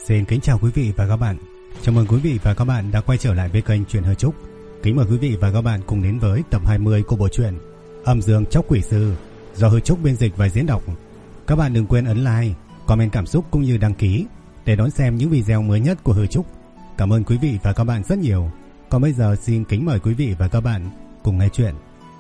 Xin kính chào quý vị và các bạn. Chào mừng quý vị và các bạn đã quay trở lại với kênh Truyện Hờ Trúc. Kính mời quý vị và các bạn cùng đến với tập 20 của bộ truyện Âm Dương Chóc Quỷ Sư do Hờ Trúc biên dịch và diễn đọc. Các bạn đừng quên ấn like, comment cảm xúc cũng như đăng ký để đón xem những video mới nhất của Hờ Trúc. Cảm ơn quý vị và các bạn rất nhiều. Còn bây giờ xin kính mời quý vị và các bạn cùng nghe chuyện.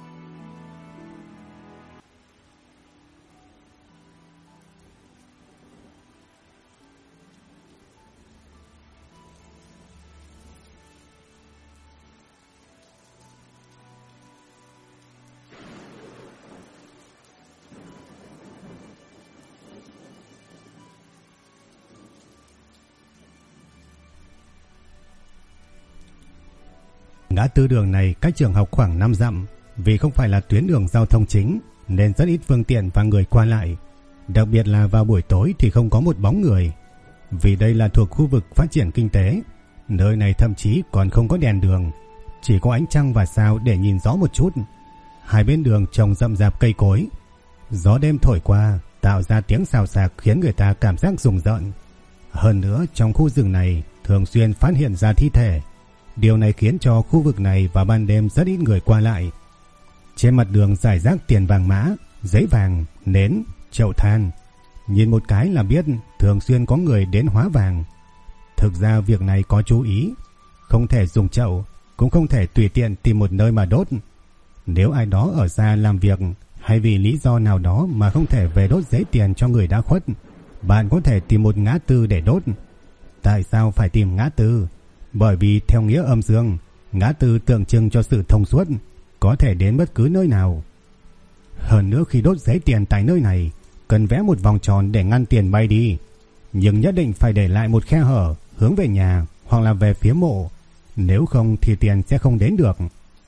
Ngã tư đường này cách trường học khoảng 5 dặm, vì không phải là tuyến đường giao thông chính nên rất ít phương tiện và người qua lại. Đặc biệt là vào buổi tối thì không có một bóng người. Vì đây là thuộc khu vực phát triển kinh tế, nơi này thậm chí còn không có đèn đường, chỉ có ánh trăng và sao để nhìn rõ một chút. Hai bên đường trồng rậm rạp cây cối, gió đêm thổi qua tạo ra tiếng xào xạc khiến người ta cảm giác rùng rợn. Hơn nữa trong khu rừng này thường xuyên phát hiện ra thi thể. Điều này khiến cho khu vực này vào ban đêm rất ít người qua lại. Trên mặt đường rải rác tiền vàng mã, giấy vàng, nến, chậu than. Nhìn một cái là biết thường xuyên có người đến hóa vàng. Thực ra việc này có chú ý, không thể dùng chậu, cũng không thể tùy tiện tìm một nơi mà đốt. Nếu ai đó ở xa làm việc hay vì lý do nào đó mà không thể về đốt giấy tiền cho người đã khuất, bạn có thể tìm một ngã tư để đốt. Tại sao phải tìm ngã tư? Bởi vì theo nghĩa âm dương, ngã tư tượng trưng cho sự thông suốt, có thể đến bất cứ nơi nào. Hơn nữa khi đốt giấy tiền tại nơi này, cần vẽ một vòng tròn để ngăn tiền bay đi, nhưng nhất định phải để lại một khe hở hướng về nhà hoặc là về phía mộ, nếu không thì tiền sẽ không đến được.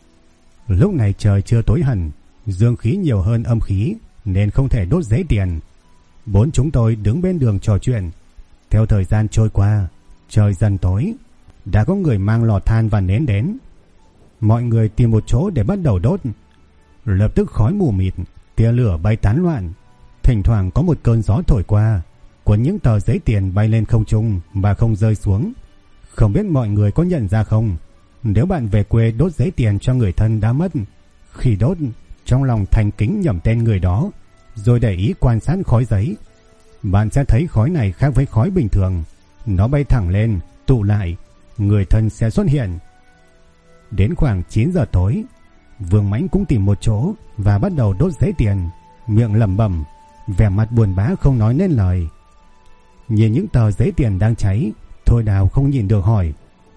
Lúc này trời chưa tối hẳn, dương khí nhiều hơn âm khí nên không thể đốt giấy tiền. Bốn chúng tôi đứng bên đường trò chuyện. Theo thời gian trôi qua, trời dần tối, đã có người mang lò than và nến đến. Mọi người tìm một chỗ để bắt đầu đốt. Lập tức khói mù mịt, tia lửa bay tán loạn. Thỉnh thoảng có một cơn gió thổi qua, cuốn những tờ giấy tiền bay lên không trung mà không rơi xuống. Không biết mọi người có nhận ra không, nếu bạn về quê đốt giấy tiền cho người thân đã mất, khi đốt, trong lòng thành kính nhẩm tên người đó, rồi để ý quan sát khói giấy, bạn sẽ thấy khói này khác với khói bình thường. Nó bay thẳng lên, tụ lại, người thân sẽ xuất hiện. Đến khoảng 9 giờ tối, Vương Mãnh cũng tìm một chỗ và bắt đầu đốt giấy tiền, miệng lẩm bẩm, vẻ mặt buồn bã không nói nên lời. Nhìn những tờ giấy tiền đang cháy, Thôi Đào không nhìn được hỏi: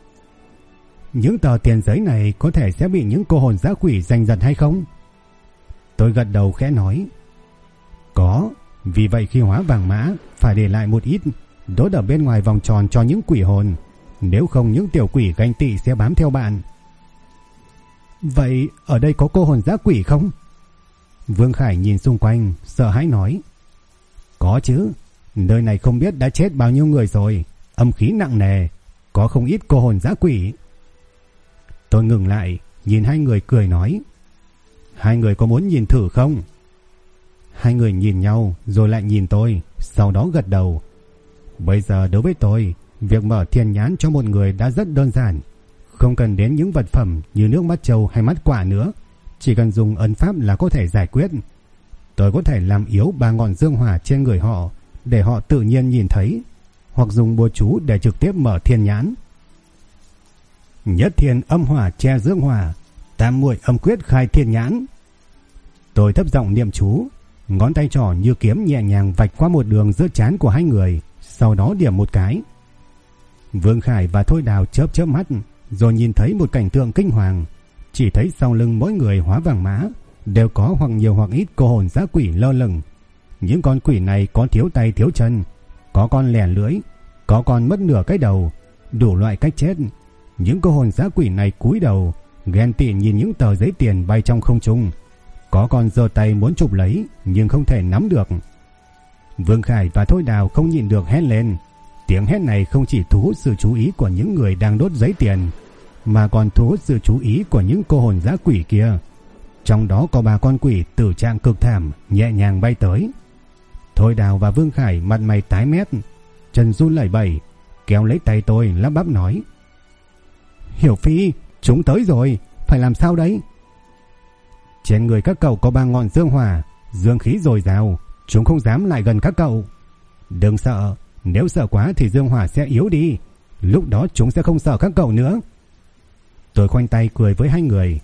những tờ tiền giấy này có thể sẽ bị những cô hồn dã quỷ giành giật hay không? Tôi gật đầu khẽ nói: có, vì vậy khi hóa vàng mã phải để lại một ít đốt ở bên ngoài vòng tròn cho những quỷ hồn, nếu không những tiểu quỷ ganh tị sẽ bám theo bạn. Vậy ở đây có cô hồn dã quỷ không? Vương Khải nhìn xung quanh sợ hãi nói: có chứ, nơi này không biết đã chết bao nhiêu người rồi, âm khí nặng nề, có không ít cô hồn dã quỷ. Tôi ngừng lại nhìn hai người cười nói: hai người có muốn nhìn thử không? Hai người nhìn nhau rồi lại nhìn tôi, sau đó gật đầu. Bây giờ đối với tôi, việc mở thiên nhãn cho một người đã rất đơn giản, không cần đến những vật phẩm như nước mắt trâu hay mắt quả nữa, chỉ cần dùng ấn pháp là có thể giải quyết. Tôi có thể làm yếu 3 ngọn dương hỏa trên người họ để họ tự nhiên nhìn thấy, hoặc dùng bùa chú để trực tiếp mở thiên nhãn. Nhất thiên âm hỏa che dương hỏa, tam muội âm quyết khai thiên nhãn. Tôi thấp giọng niệm chú, ngón tay trỏ như kiếm nhẹ nhàng vạch qua một đường giữa trán của hai người, sau đó điểm một cái. Vương Khải và Thôi Đào chớp chớp mắt, rồi nhìn thấy một cảnh tượng kinh hoàng. Chỉ thấy sau lưng mỗi người hóa vàng mã đều có hoặc nhiều hoặc ít cô hồn dã quỷ lơ lửng. Những con quỷ này có thiếu tay thiếu chân, có con lẻ lưỡi, có con mất nửa cái đầu, đủ loại cách chết. Những cô hồn dã quỷ này cúi đầu ghen tị nhìn những tờ giấy tiền bay trong không trung, có con giơ tay muốn chụp lấy nhưng không thể nắm được. Vương Khải và Thôi Đào không nhịn được hét lên. Tiếng hét này không chỉ thu hút sự chú ý của những người đang đốt giấy tiền, mà còn thu hút sự chú ý của những cô hồn dã quỷ kia. Trong đó có 3 con quỷ tử trạng cực thảm nhẹ nhàng bay tới. Thôi Đào và Vương Khải mặt mày tái mét, chân run lẩy bẩy, kéo lấy tay tôi lắp bắp nói: Hiểu Phi, chúng tới rồi, phải làm sao đấy? Trên người các cậu có 3 ngọn dương hỏa, dương khí dồi dào, chúng không dám lại gần các cậu. Đừng sợ, nếu sợ quá thì dương hỏa sẽ yếu đi, lúc đó chúng sẽ không sợ các cậu nữa. Tôi khoanh tay cười với hai người.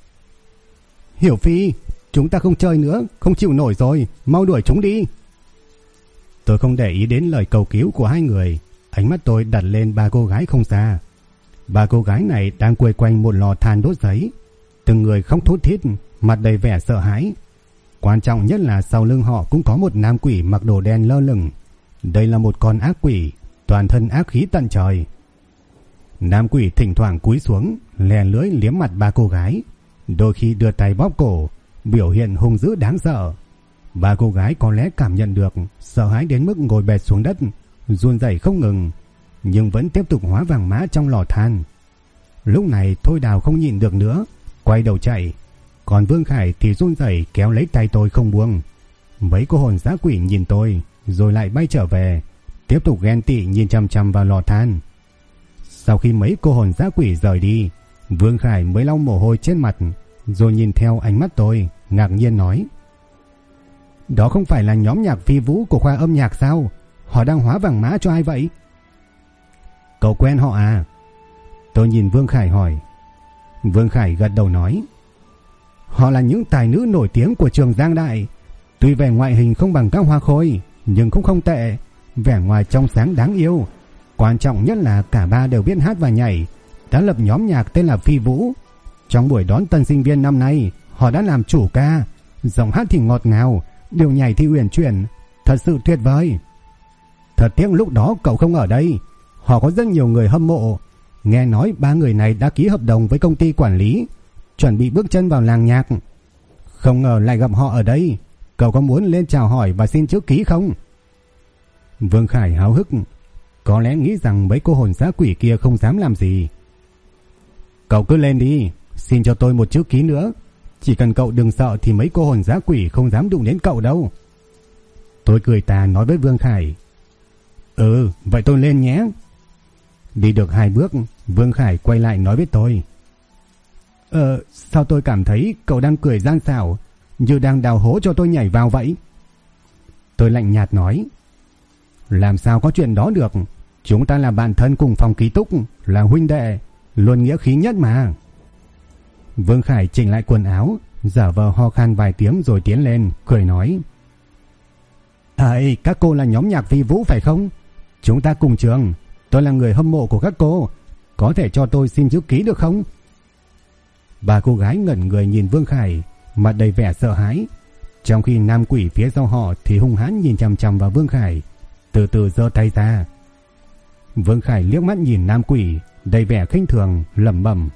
Hiểu Phi, chúng ta không chơi nữa, không chịu nổi rồi, mau đuổi chúng đi. Tôi không để ý đến lời cầu cứu của hai người, ánh mắt tôi đặt lên 3 cô gái không xa. 3 cô gái này đang quây quanh một lò than đốt giấy, từng người khóc thút thít, mặt đầy vẻ sợ hãi. Quan trọng nhất là sau lưng họ cũng có một nam quỷ mặc đồ đen lơ lửng. Đây là một con ác quỷ, toàn thân ác khí tận trời. Nam quỷ thỉnh thoảng cúi xuống, lè lưỡi liếm mặt 3 cô gái, đôi khi đưa tay bóp cổ, biểu hiện hung dữ đáng sợ. 3 cô gái có lẽ cảm nhận được, sợ hãi đến mức ngồi bệt xuống đất, run rẩy không ngừng, nhưng vẫn tiếp tục hóa vàng mã trong lò than. Lúc này Thôi Đào không nhịn được nữa, quay đầu chạy, còn Vương Khải thì run rẩy kéo lấy tay tôi không buông. Mấy cô hồn dã quỷ nhìn tôi, rồi lại bay trở về, tiếp tục ghen tị nhìn chằm chằm vào lò than. Sau khi mấy cô hồn dã quỷ rời đi, Vương Khải mới lau mồ hôi trên mặt, rồi nhìn theo ánh mắt tôi, ngạc nhiên nói: Đó không phải là nhóm nhạc phi vũ của khoa âm nhạc sao? Họ đang hóa vàng mã cho ai vậy? Cậu quen họ à? Tôi nhìn Vương Khải hỏi. Vương Khải gật đầu nói: Họ là những tài nữ nổi tiếng của trường Giang Đại. Tuy vẻ ngoại hình không bằng các hoa khôi, nhưng cũng không tệ, vẻ ngoài trong sáng đáng yêu. Quan trọng nhất là cả 3 đều biết hát và nhảy, đã lập nhóm nhạc tên là Phi Vũ. Trong buổi đón tân sinh viên năm nay, họ đã làm chủ ca, giọng hát thì ngọt ngào, điệu nhảy thì uyển chuyển, thật sự tuyệt vời. Thật tiếc lúc đó cậu không ở đây. Họ có rất nhiều người hâm mộ. Nghe nói 3 người này đã ký hợp đồng với công ty quản lý, chuẩn bị bước chân vào làng nhạc. Không ngờ lại gặp họ ở đây. Cậu có muốn lên chào hỏi và xin chữ ký không? Vương Khải háo hức, có lẽ nghĩ rằng mấy cô hồn dã quỷ kia không dám làm gì. Cậu cứ lên đi, xin cho tôi một chữ ký nữa. Chỉ cần cậu đừng sợ thì mấy cô hồn dã quỷ không dám đụng đến cậu đâu. Tôi cười tà nói với Vương Khải: Ừ, vậy tôi lên nhé. Đi được 2 bước, Vương Khải quay lại nói với tôi: Sao tôi cảm thấy cậu đang cười gian xảo, như đang đào hố cho tôi nhảy vào vậy? Tôi lạnh nhạt nói: Làm sao có chuyện đó được, chúng ta là bạn thân cùng phòng ký túc, là huynh đệ, luôn nghĩa khí nhất mà. Vương Khải chỉnh lại quần áo, giả vờ ho khan vài tiếng rồi tiến lên, cười nói: Các cô là nhóm nhạc Phi Vũ phải không? Chúng ta cùng trường, tôi là người hâm mộ của các cô, có thể cho tôi xin chữ ký được không? 3 cô gái ngẩn người nhìn Vương Khải, mặt đầy vẻ sợ hãi, trong khi nam quỷ phía sau họ thì hung hãn nhìn chằm chằm vào Vương Khải, từ từ giơ tay ra. Vương Khải liếc mắt nhìn nam quỷ, đầy vẻ khinh thường, lẩm bẩm: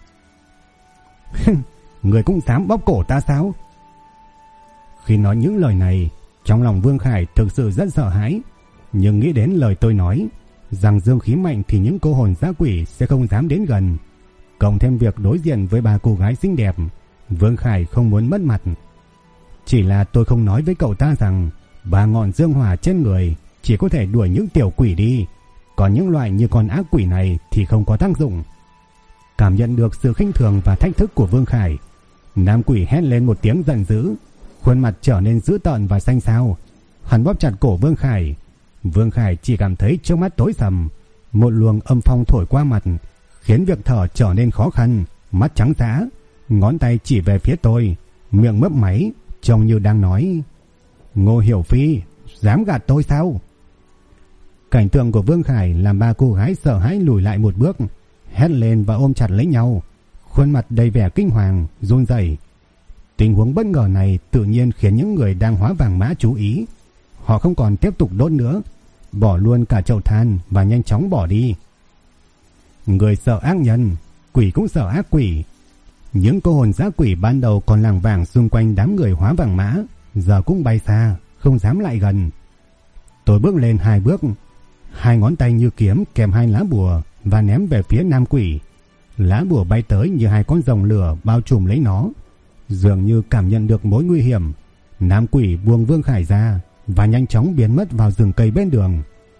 Người cũng dám bóp cổ ta sao? Khi nói những lời này, trong lòng Vương Khải thực sự rất sợ hãi, nhưng nghĩ đến lời tôi nói rằng dương khí mạnh thì những cô hồn dã quỷ sẽ không dám đến gần, cộng thêm việc đối diện với 3 cô gái xinh đẹp, Vương Khải không muốn mất mặt. Chỉ là tôi không nói với cậu ta rằng 3 ngọn dương hỏa trên người chỉ có thể đuổi những tiểu quỷ đi, còn những loại như con ác quỷ này thì không có tác dụng. Cảm nhận được sự khinh thường và thách thức của Vương Khải, nam quỷ hét lên một tiếng giận dữ, khuôn mặt trở nên dữ tợn và xanh xao. Hắn bóp chặt cổ Vương Khải. Vương Khải chỉ cảm thấy trước mắt tối sầm, một luồng âm phong thổi qua mặt, khiến việc thở trở nên khó khăn, mắt trắng dã, ngón tay chỉ về phía tôi, miệng mấp máy, trông như đang nói: Ngô Hiểu Phi, dám gạt tôi sao? Cảnh tượng của Vương Khải làm 3 cô gái sợ hãi lùi lại một bước, hét lên và ôm chặt lấy nhau, khuôn mặt đầy vẻ kinh hoàng, run rẩy. Tình huống bất ngờ này tự nhiên khiến những người đang hóa vàng mã chú ý. Họ không còn tiếp tục đốt nữa, bỏ luôn cả chậu than và nhanh chóng bỏ đi. Người sợ ác nhân, quỷ cũng sợ ác quỷ. Những cô hồn dã quỷ ban đầu còn lảng vảng xung quanh đám người hóa vàng mã, giờ cũng bay xa, không dám lại gần. Tôi bước lên 2 bước, 2 ngón tay như kiếm kèm 2 lá bùa và ném về phía nam quỷ. Lá bùa bay tới như 2 con rồng lửa bao trùm lấy nó. Dường như cảm nhận được mối nguy hiểm, nam quỷ buông Vương Khải ra và nhanh chóng biến mất vào rừng cây bên đường.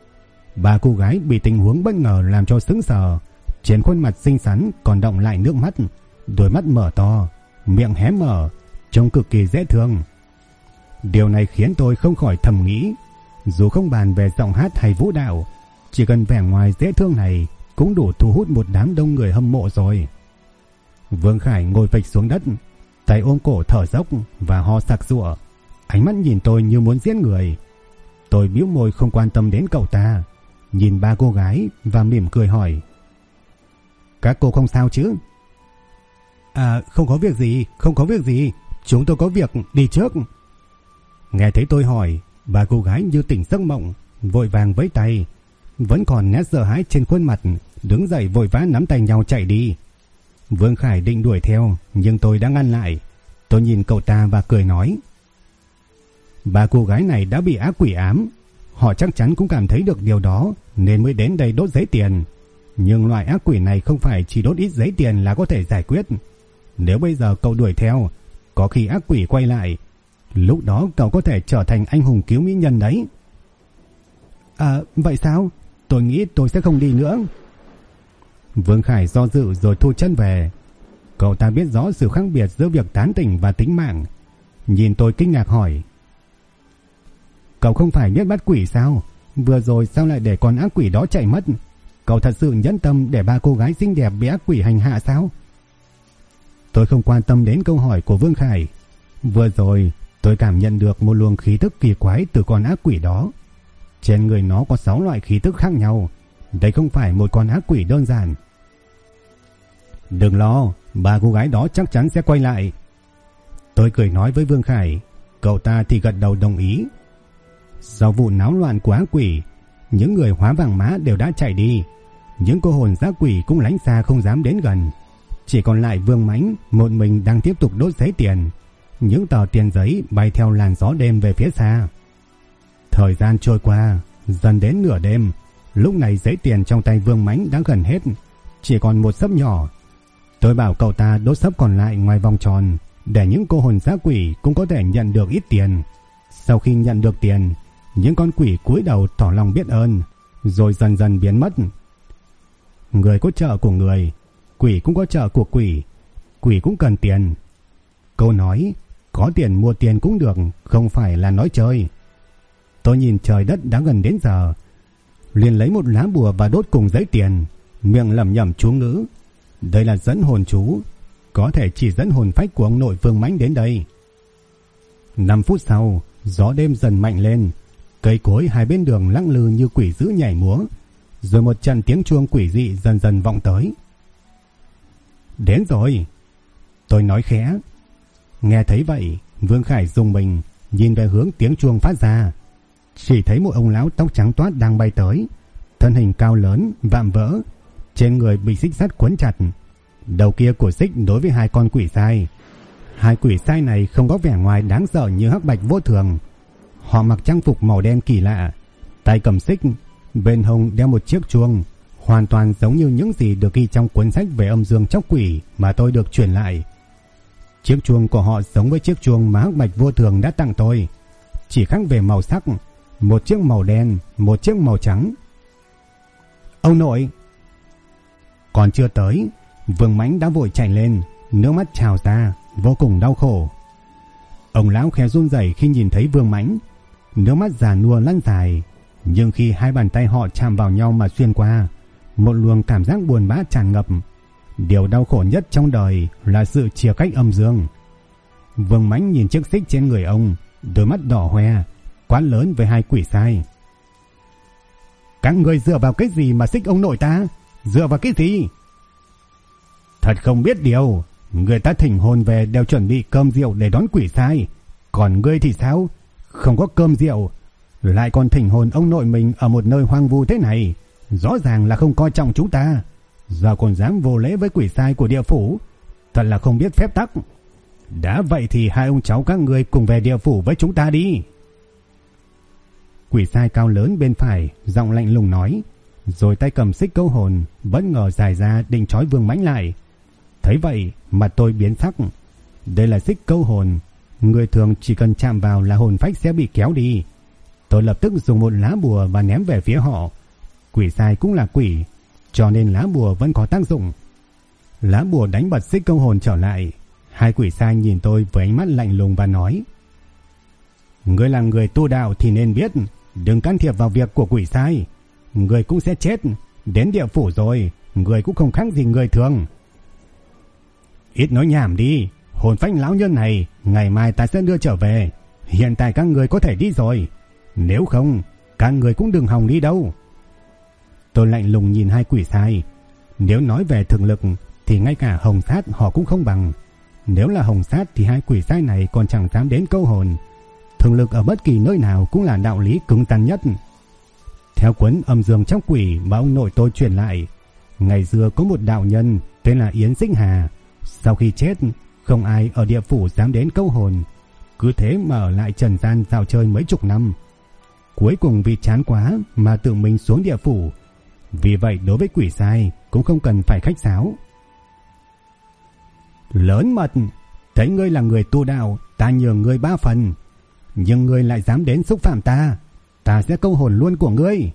Ba cô gái bị tình huống bất ngờ làm cho sững sờ, trên khuôn mặt xinh xắn còn đọng lại nước mắt, đôi mắt mở to, miệng hé mở, trông cực kỳ dễ thương. Điều này khiến tôi không khỏi thầm nghĩ, dù không bàn về giọng hát hay vũ đạo, chỉ cần vẻ ngoài dễ thương này cũng đủ thu hút một đám đông người hâm mộ rồi. Vương Khải ngồi phịch xuống đất, tay ôm cổ thở dốc và ho sặc sụa, ánh mắt nhìn tôi như muốn giết người. Tôi bĩu môi không quan tâm đến cậu ta, nhìn ba cô gái và mỉm cười hỏi: "Các cô không sao chứ?" Không có việc gì, không có việc gì, chúng tôi có việc đi trước." Nghe thấy tôi hỏi, ba cô gái như tỉnh giấc mộng, vội vàng vẫy tay, vẫn còn nét sợ hãi trên khuôn mặt, đứng dậy vội vã nắm tay nhau chạy đi. Vương Khải định đuổi theo, nhưng tôi đã ngăn lại. Tôi nhìn cậu ta và cười nói: "Ba cô gái này đã bị ác quỷ ám, họ chắc chắn cũng cảm thấy được điều đó nên mới đến đây đốt giấy tiền. Nhưng loại ác quỷ này không phải chỉ đốt ít giấy tiền là có thể giải quyết. Nếu bây giờ cậu đuổi theo, có khi ác quỷ quay lại, lúc đó cậu có thể trở thành anh hùng cứu mỹ nhân đấy." Vậy sao? Tôi nghĩ tôi sẽ không đi nữa." Vương Khải do dự rồi thu chân về. Cậu ta biết rõ sự khác biệt giữa việc tán tỉnh và tính mạng. Nhìn tôi kinh ngạc hỏi: "Cậu không phải biết bắt quỷ sao? Vừa rồi sao lại để con ác quỷ đó chạy mất? Cậu thật sự nhẫn tâm để ba cô gái xinh đẹp bị ác quỷ hành hạ sao?" Tôi không quan tâm đến câu hỏi của Vương Khải. Vừa rồi tôi cảm nhận được một luồng khí tức kỳ quái từ con ác quỷ đó. Trên người nó có 6 loại khí tức khác nhau. Đây không phải một con ác quỷ đơn giản. "Đừng lo, ba cô gái đó chắc chắn sẽ quay lại." Tôi cười nói với Vương Khải. Cậu ta thì gật đầu đồng ý. Sau vụ náo loạn của ác quỷ, những người hóa vàng mã đều đã chạy đi. Những cô hồn dã quỷ cũng lánh xa không dám đến gần. Chỉ còn lại Vương Mãnh một mình đang tiếp tục đốt giấy tiền. Những tờ tiền giấy bay theo làn gió đêm về phía xa. Thời gian trôi qua, dần đến nửa đêm. Lúc này giấy tiền trong tay Vương Mãnh đã gần hết, chỉ còn một xấp nhỏ. Tôi bảo cậu ta đốt xấp còn lại ngoài vòng tròn, để những cô hồn dã quỷ cũng có thể nhận được ít tiền. Sau khi nhận được tiền, những con quỷ cúi đầu tỏ lòng biết ơn, rồi dần dần biến mất. Người có trợ của người, quỷ cũng có trợ của quỷ. Quỷ cũng cần tiền. Câu nói có tiền mua tiền cũng được không phải là nói chơi. Tôi nhìn trời đất đã gần đến giờ, liền lấy một lá bùa và đốt cùng giấy tiền, miệng lẩm nhẩm chú ngữ. Đây là dẫn hồn chú, có thể chỉ dẫn hồn phách của ông nội Vương Mãnh đến đây. 5 phút sau, gió đêm dần mạnh lên, cây cối hai bên đường lắc lư như quỷ dữ nhảy múa, rồi một trận tiếng chuông quỷ dị dần dần vọng tới. "Đến rồi," tôi nói khẽ. Nghe thấy vậy, Vương Khải rùng mình, nhìn về hướng tiếng chuông phát ra. Chỉ thấy một ông lão tóc trắng toát đang bay tới, thân hình cao lớn, vạm vỡ, trên người bị xích sắt quấn chặt. Đầu kia của xích đối với 2 con quỷ sai. 2 quỷ sai này không có vẻ ngoài đáng sợ như Hắc Bạch Vô Thường. Họ mặc trang phục màu đen kỳ lạ, tay cầm xích, bên hông đeo một chiếc chuông, hoàn toàn giống như những gì được ghi trong cuốn sách về âm dương chóc quỷ mà tôi được truyền lại. Chiếc chuông của họ giống với chiếc chuông mà Hắc Bạch Vô Thường đã tặng tôi, chỉ khác về màu sắc, một chiếc màu đen, một chiếc màu trắng. "Ông nội!" Còn chưa tới, Vương Mãnh đã vội chạy lên, nước mắt trào ra, vô cùng đau khổ. Ông lão khẽ run rẩy khi nhìn thấy Vương Mãnh, nước mắt già nua lăn dài, nhưng khi hai bàn tay họ chạm vào nhau mà xuyên qua, một luồng cảm giác buồn bã tràn ngập. Điều đau khổ nhất trong đời là sự chia cách âm dương. Vương Mãnh nhìn chiếc xích trên người ông, đôi mắt đỏ hoe, quát lớn với 2 quỷ sai: "Các người dựa vào cái gì mà xích ông nội ta? Dựa vào cái gì?" "Thật không biết điều, người ta thỉnh hồn về đều chuẩn bị cơm rượu để đón quỷ sai, còn ngươi thì sao? Không có cơm rượu, lại còn thỉnh hồn ông nội mình ở một nơi hoang vu thế này, rõ ràng là không coi trọng chúng ta. Giờ còn dám vô lễ với quỷ sai của địa phủ, thật là không biết phép tắc. Đã vậy thì 2 ông cháu các ngươi cùng về địa phủ với chúng ta đi." Quỷ sai cao lớn bên phải giọng lạnh lùng nói, rồi tay cầm xích câu hồn bất ngờ dài ra định trói Vương Mãnh lại. Thấy vậy mặt tôi biến sắc. Đây là xích câu hồn, người thường chỉ cần chạm vào là hồn phách sẽ bị kéo đi. Tôi lập tức dùng một lá bùa và ném về phía họ, Quỷ sai cũng là quỷ, cho nên lá bùa vẫn có tác dụng. Lá bùa đánh bật xích câu hồn trở lại. Hai quỷ sai nhìn tôi với ánh mắt lạnh lùng và nói: Ngươi là người tu đạo thì nên biết, đừng can thiệp vào việc của quỷ sai. Ngươi cũng sẽ chết, đến địa phủ rồi, ngươi cũng không khác gì người thường. Ít nói nhảm đi, hồn phách lão nhân này ngày mai ta sẽ đưa trở về. Hiện tại các người có thể đi rồi, nếu không các người cũng đừng hòng đi đâu. Tôi lạnh lùng nhìn hai quỷ sai. Nếu nói về thực lực thì ngay cả hồng sát họ cũng không bằng. Nếu là hồng sát thì hai quỷ sai này còn chẳng dám đến câu hồn. Thực lực ở bất kỳ nơi nào cũng là đạo lý cứng rắn nhất. Theo cuốn Âm Dương Tróc Quỷ mà ông nội tôi truyền lại, ngày xưa có một đạo nhân tên là Yến Xích Hà. Sau khi chết, không ai ở địa phủ dám đến câu hồn, cứ thế mà ở lại trần gian dạo chơi mấy chục năm. Cuối cùng vì chán quá mà tự mình xuống địa phủ. Vì vậy đối với quỷ sai cũng không cần phải khách sáo. Lớn mật, thấy ngươi là người tu đạo, ta nhường ngươi 3 phần, nhưng ngươi lại dám đến xúc phạm ta, ta sẽ câu hồn luôn của ngươi.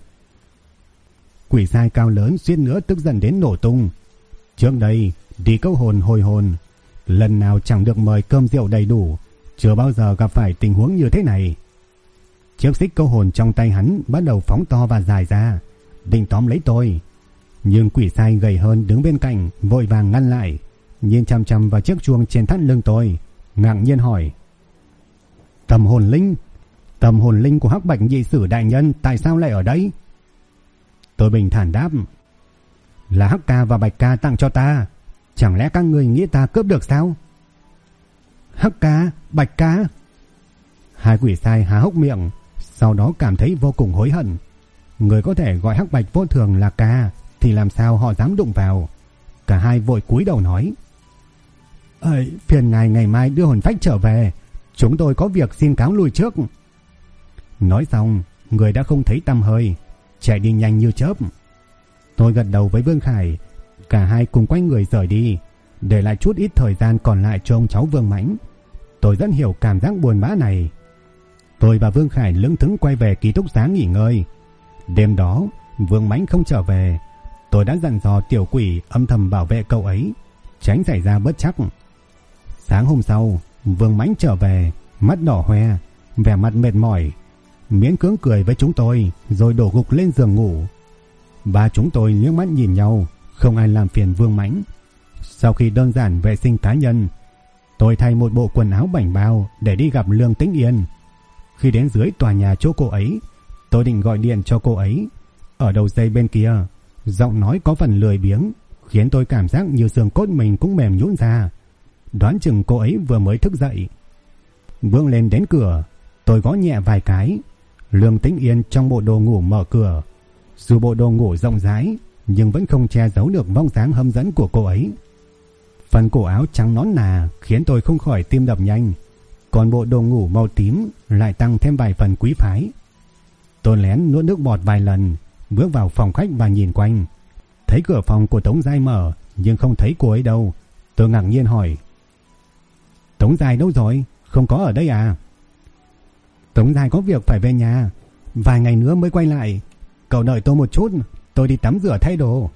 Quỷ sai cao lớn suýt nữa tức giận đến nổ tung. Trước đây đi câu hồn hồi hồn, lần nào chẳng được mời cơm rượu đầy đủ, chưa bao giờ gặp phải tình huống như thế này. Chiếc xích câu hồn trong tay hắn bắt đầu phóng to và dài ra, định tóm lấy tôi. Nhưng quỷ sai gầy hơn đứng bên cạnh vội vàng ngăn lại, nhìn chằm chằm vào chiếc chuông trên thắt lưng tôi, ngạc nhiên hỏi: Tầm hồn linh của Hắc Bạch Nhị Sử đại nhân tại sao lại ở đây? Tôi bình thản đáp: Là Hắc ca và Bạch ca tặng cho ta, chẳng lẽ các người nghĩ ta cướp được sao? Hắc ca, Bạch ca? Hai quỷ sai há hốc miệng, sau đó cảm thấy vô cùng hối hận. Người có thể gọi Hắc Bạch vô thường là ca thì làm sao họ dám đụng vào. Cả hai vội cúi đầu nói: Phiền ngài ngày mai đưa hồn phách trở về, chúng tôi có việc xin cáo lui trước. Nói xong, người đã không thấy tăm hơi, chạy đi nhanh như chớp. Tôi gật đầu với Vương Khải, cả hai cùng quay người rời đi, để lại chút ít thời gian còn lại cho ông cháu Vương Mãnh. Tôi rất hiểu cảm giác buồn bã này. Tôi và Vương Khải lững thững quay về ký túc xá nghỉ ngơi. Đêm đó Vương Mãnh không trở về. Tôi đã dặn dò tiểu quỷ âm thầm bảo vệ cậu ấy, tránh xảy ra bất trắc. Sáng hôm sau, Vương Mãnh trở về, mắt đỏ hoe, vẻ mặt mệt mỏi, miễn cưỡng cười với chúng tôi rồi đổ gục lên giường ngủ. Ba chúng tôi liếc mắt nhìn nhau, không ai làm phiền Vương Mãnh. Sau khi đơn giản vệ sinh cá nhân, tôi thay một bộ quần áo bảnh bao để đi gặp Lương Tĩnh Yên. Khi đến dưới tòa nhà chỗ cô ấy, tôi định gọi điện cho cô ấy. Ở đầu dây bên kia, giọng nói có phần lười biếng, khiến tôi cảm giác như xương cốt mình cũng mềm nhũn ra. Đoán chừng cô ấy vừa mới thức dậy. Bước lên đến cửa, tôi gõ nhẹ vài cái. Lương Tĩnh Yên trong bộ đồ ngủ mở cửa. Dù bộ đồ ngủ rộng rãi, nhưng vẫn không che giấu được vóc dáng hấp dẫn của cô ấy. Phần cổ áo trắng nõn nà khiến tôi không khỏi tim đập nhanh, còn bộ đồ ngủ màu tím lại tăng thêm vài phần quý phái. Tôi lén nuốt nước bọt vài lần, bước vào phòng khách và nhìn quanh. Thấy cửa phòng của Tống Giai mở, nhưng không thấy cô ấy đâu. Tôi ngạc nhiên hỏi: Tống Giai đâu rồi? Không có ở đây à? Tống Giai có việc phải về nhà, vài ngày nữa mới quay lại. Cậu đợi tôi một chút, tôi đi tắm rửa thay đồ.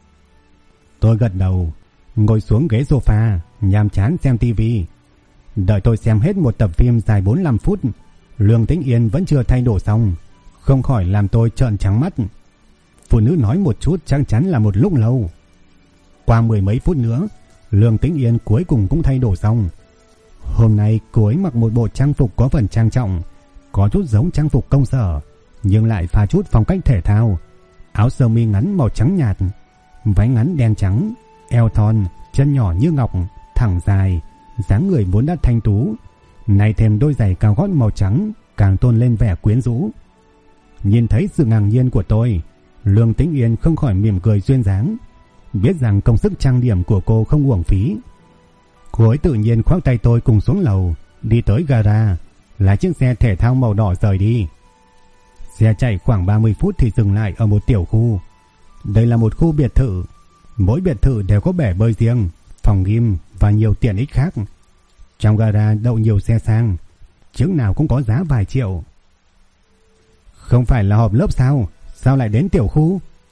Tôi gật đầu, ngồi xuống ghế sofa, nhàm chán xem tivi. Đợi tôi xem hết một tập phim dài 45 phút, Lương Tĩnh Yên vẫn chưa thay đồ xong, không khỏi làm tôi trợn trắng mắt. Phụ nữ nói một chút chắc chắn là một lúc lâu. Qua 10 mấy phút nữa, Lương Tĩnh Yên cuối cùng cũng thay đồ xong. Hôm nay cô ấy mặc một bộ trang phục có phần trang trọng, có chút giống trang phục công sở, nhưng lại pha chút phong cách thể thao. Áo sơ mi ngắn màu trắng nhạt, váy ngắn đen trắng, eo thon, chân nhỏ như ngọc, thẳng dài, dáng người vốn đã thanh tú, nay thêm đôi giày cao gót màu trắng càng tôn lên vẻ quyến rũ. Nhìn thấy sự ngạc nhiên của tôi, Lương Tĩnh Yên không khỏi mỉm cười duyên dáng, biết rằng công sức trang điểm của cô không uổng phí. Cô ấy tự nhiên khoác tay tôi cùng xuống lầu, đi tới gara, lái chiếc xe thể thao màu đỏ rời đi. Xe chạy khoảng 30 phút thì dừng lại ở một tiểu khu. Đây là một khu biệt thự, mỗi biệt thự đều có bể bơi riêng, phòng gym và nhiều tiện ích khác. Trong gara đậu nhiều xe sang, chiếc nào cũng có giá vài triệu. Không phải là họp lớp sao? Sao lại đến tiểu khu?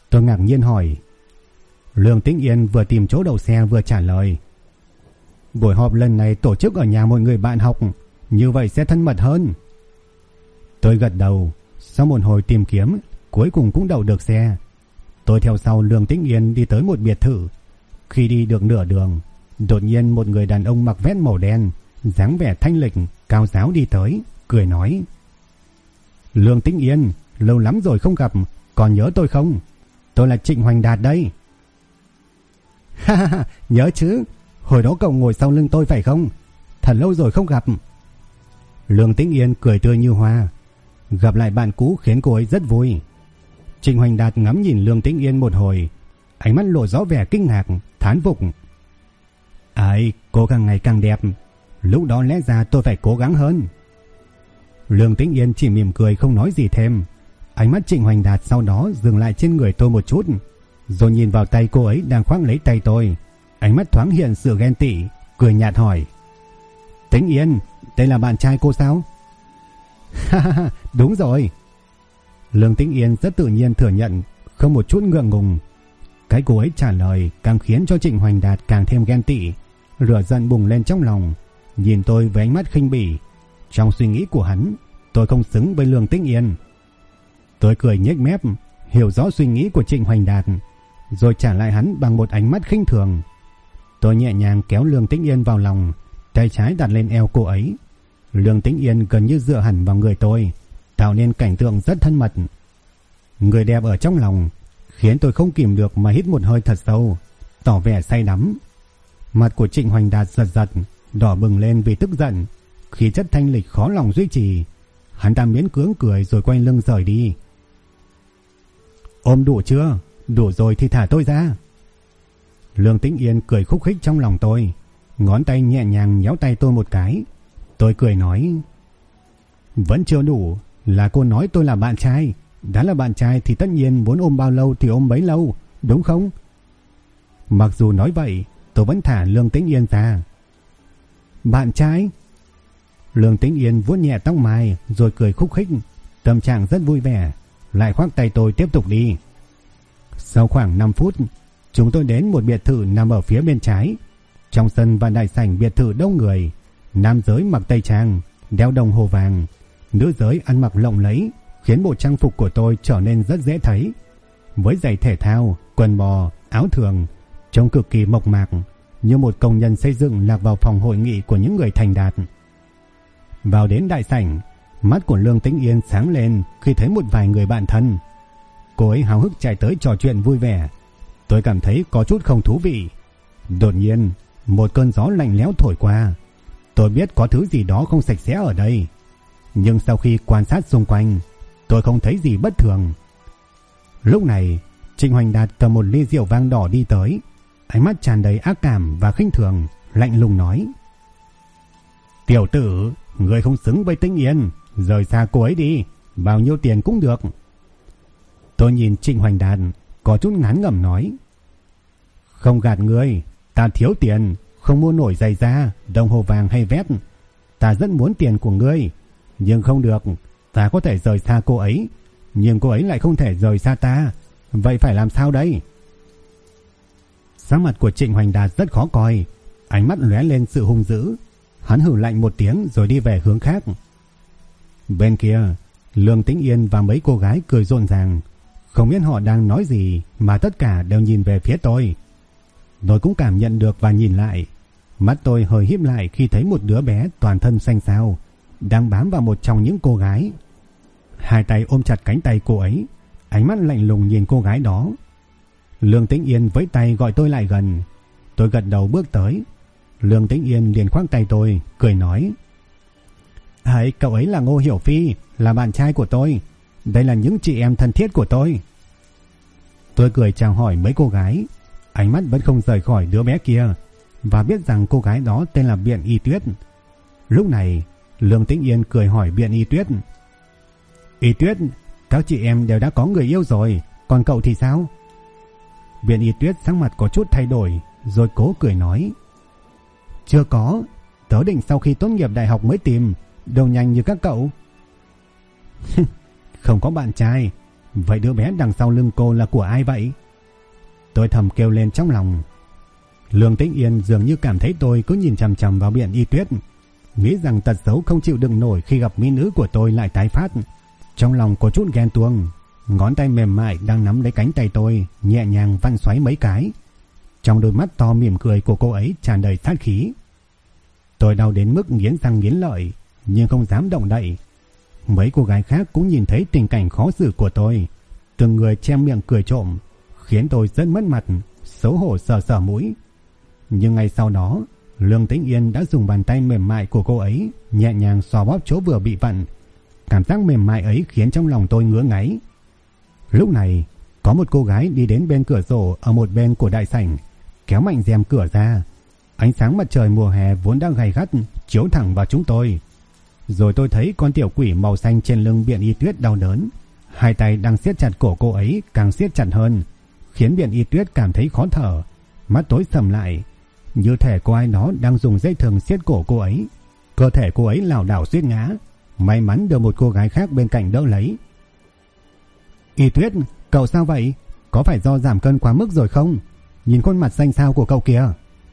Tôi ngạc nhiên hỏi. Lương Tĩnh Yên vừa tìm chỗ đậu xe vừa trả lời. Buổi họp lần này tổ chức ở nhà một người bạn học, như vậy sẽ thân mật hơn. Tôi gật đầu. Sau một hồi tìm kiếm, cuối cùng cũng đậu được xe. Tôi theo sau Lương Tĩnh Yên đi tới một biệt thự. Khi đi được nửa đường, đột nhiên một người đàn ông mặc vest màu đen, dáng vẻ thanh lịch, cao ráo đi tới, cười nói: Lương Tĩnh Yên, lâu lắm rồi không gặp, còn nhớ tôi không? Tôi là Trịnh Hoành Đạt đây. Ha ha ha, nhớ chứ, hồi đó cậu ngồi sau lưng tôi phải không? Thật lâu rồi không gặp. Lương Tĩnh Yên cười tươi như hoa. Gặp lại bạn cũ khiến cô ấy rất vui. Trịnh Hoành Đạt ngắm nhìn Lương Tĩnh Yên một hồi, ánh mắt lộ rõ vẻ kinh ngạc, thán phục. Ai, cô càng ngày càng đẹp, lúc đó lẽ ra tôi phải cố gắng hơn. Lương Tĩnh Yên chỉ mỉm cười không nói gì thêm. Ánh mắt Trịnh Hoành Đạt sau đó dừng lại trên người tôi một chút, rồi nhìn vào tay cô ấy đang khoác lấy tay tôi. Ánh mắt thoáng hiện sự ghen tị, cười nhạt hỏi: Tĩnh Yên, đây là bạn trai cô sao? Ha ha ha, đúng rồi. Lương Tĩnh Yên rất tự nhiên thừa nhận, không một chút ngượng ngùng. Cái cô ấy trả lời càng khiến cho Trịnh Hoành Đạt càng thêm ghen tị, lửa giận bùng lên trong lòng, nhìn tôi với ánh mắt khinh bỉ. Trong suy nghĩ của hắn, tôi không xứng với Lương Tĩnh Yên. Tôi cười nhếch mép, hiểu rõ suy nghĩ của Trịnh Hoành Đạt, rồi trả lại hắn bằng một ánh mắt khinh thường. Tôi nhẹ nhàng kéo Lương Tĩnh Yên vào lòng, tay trái đặt lên eo cô ấy. Lương Tĩnh Yên gần như dựa hẳn vào người tôi, tạo nên cảnh tượng rất thân mật. Người đẹp ở trong lòng khiến tôi không kìm được mà hít một hơi thật sâu, tỏ vẻ say đắm. Mặt của Trịnh Hoành Đạt giật giật, đỏ bừng lên vì tức giận, khí chất thanh lịch khó lòng duy trì. Hắn ta miễn cưỡng cười rồi quay lưng rời đi. Ôm đủ chưa? Đủ rồi thì thả tôi ra. Lương Tĩnh Yên cười khúc khích trong lòng tôi, ngón tay nhẹ nhàng nhéo tay tôi một cái. Tôi cười nói: Vẫn chưa đủ, là cô nói tôi là bạn trai. Đã là bạn trai thì tất nhiên muốn ôm bao lâu thì ôm bấy lâu, đúng không? Mặc dù nói vậy, tôi vẫn thả Lương Tĩnh Yên ra. Bạn trai? Lương Tĩnh Yên vuốt nhẹ tóc mai rồi cười khúc khích, tâm trạng rất vui vẻ, lại khoác tay tôi tiếp tục đi. Sau khoảng 5 phút, chúng tôi đến một biệt thự nằm ở phía bên trái. Trong sân và đại sảnh biệt thự đông người, nam giới mặc tây trang, đeo đồng hồ vàng, nữ giới ăn mặc lộng lẫy, khiến bộ trang phục của tôi trở nên rất dễ thấy. Với giày thể thao, quần bò, áo thường, trông cực kỳ mộc mạc, như một công nhân xây dựng lạc vào phòng hội nghị của những người thành đạt. Vào đến đại sảnh, mắt của Lương Tĩnh Yên sáng lên khi thấy một vài người bạn thân. Cô ấy háo hức chạy tới trò chuyện vui vẻ. Tôi cảm thấy có chút không thú vị. Đột nhiên, một cơn gió lạnh lẽo thổi qua. Tôi biết có thứ gì đó không sạch sẽ ở đây. Nhưng sau khi quan sát xung quanh, tôi không thấy gì bất thường. Lúc này, Trịnh Hoành Đạt cầm một ly rượu vang đỏ đi tới, ánh mắt tràn đầy ác cảm và khinh thường, lạnh lùng nói: Tiểu tử, người không xứng với Tĩnh Yên, rời xa cô ấy đi, bao nhiêu tiền cũng được. Tôi nhìn Trịnh Hoành Đạt, có chút ngán ngẩm nói: Không gạt ngươi, ta thiếu tiền, không mua nổi giày da, đồng hồ vàng hay vest. Ta rất muốn tiền của ngươi, nhưng không được. Ta có thể rời xa cô ấy, nhưng cô ấy lại không thể rời xa ta. Vậy phải làm sao đây? Sắc mặt của Trịnh Hoành Đạt rất khó coi, ánh mắt lóe lên sự hung dữ. Hắn hừ lạnh một tiếng rồi đi về hướng khác. Bên kia, Lương Tĩnh Yên và mấy cô gái cười rộn ràng. Không biết họ đang nói gì mà tất cả đều nhìn về phía tôi. Tôi cũng cảm nhận được và nhìn lại. Mắt tôi hơi híp lại khi thấy một đứa bé toàn thân xanh xao đang bám vào một trong những cô gái. Hai tay ôm chặt cánh tay cô ấy, ánh mắt lạnh lùng nhìn cô gái đó. Lương Tĩnh Yên với tay gọi tôi lại gần. Tôi gật đầu bước tới. Lương Tĩnh Yên liền khoác tay tôi, cười nói: Hãy, cậu ấy là Ngô Hiểu Phi, là bạn trai của tôi. Đây là những chị em thân thiết của tôi. Tôi cười chào hỏi mấy cô gái, ánh mắt vẫn không rời khỏi đứa bé kia, và biết rằng cô gái đó tên là Biện Y Tuyết. Lúc này, Lương Tĩnh Yên cười hỏi Biện Y Tuyết: Y Tuyết, các chị em đều đã có người yêu rồi, còn cậu thì sao? Biện Y Tuyết sắc mặt có chút thay đổi, rồi cố cười nói: Chưa có, tớ định sau khi tốt nghiệp đại học mới tìm, đâu nhanh như các cậu. Không có bạn trai, Vậy đứa bé đằng sau lưng cô là của ai vậy? Tôi thầm kêu lên trong lòng. Lương Tĩnh Yên dường như cảm thấy tôi cứ nhìn chằm chằm vào Biện Y Tuyết, nghĩ rằng tật xấu không chịu đựng nổi khi gặp mỹ nữ của tôi lại tái phát. Trong lòng có chút ghen tuông, ngón tay mềm mại đang nắm lấy cánh tay tôi nhẹ nhàng vặn xoáy mấy cái. Trong đôi mắt to mỉm cười của cô ấy tràn đầy sát khí. Tôi đau đến mức nghiến răng nghiến lợi, nhưng không dám động đậy. Mấy cô gái khác cũng nhìn thấy tình cảnh khó xử của tôi, từng người che miệng cười trộm, khiến tôi rất mất mặt, xấu hổ sờ sờ mũi. Nhưng ngay sau đó, Lương Tĩnh Yên đã dùng bàn tay mềm mại của cô ấy nhẹ nhàng xoa bóp chỗ vừa bị vặn. Cảm giác mềm mại ấy khiến trong lòng tôi ngứa ngáy. Lúc này, có một cô gái đi đến bên cửa sổ ở một bên của đại sảnh, kéo mạnh rèm cửa ra. Ánh sáng mặt trời mùa hè vốn đang gay gắt chiếu thẳng vào chúng tôi. Rồi tôi thấy con tiểu quỷ màu xanh trên lưng Biện Y Tuyết đau đớn, hai tay đang siết chặt cổ cô ấy càng siết chặt hơn, khiến Biện Y Tuyết cảm thấy khó thở, mắt tối sầm lại, như thể có ai đó đang dùng dây thừng siết cổ cô ấy. Cơ thể cô ấy lảo đảo suýt ngã, may mắn được một cô gái khác bên cạnh đỡ lấy. Y Tuyết, cậu sao vậy? Có phải do giảm cân quá mức rồi không? Nhìn khuôn mặt xanh xao của cậu kìa.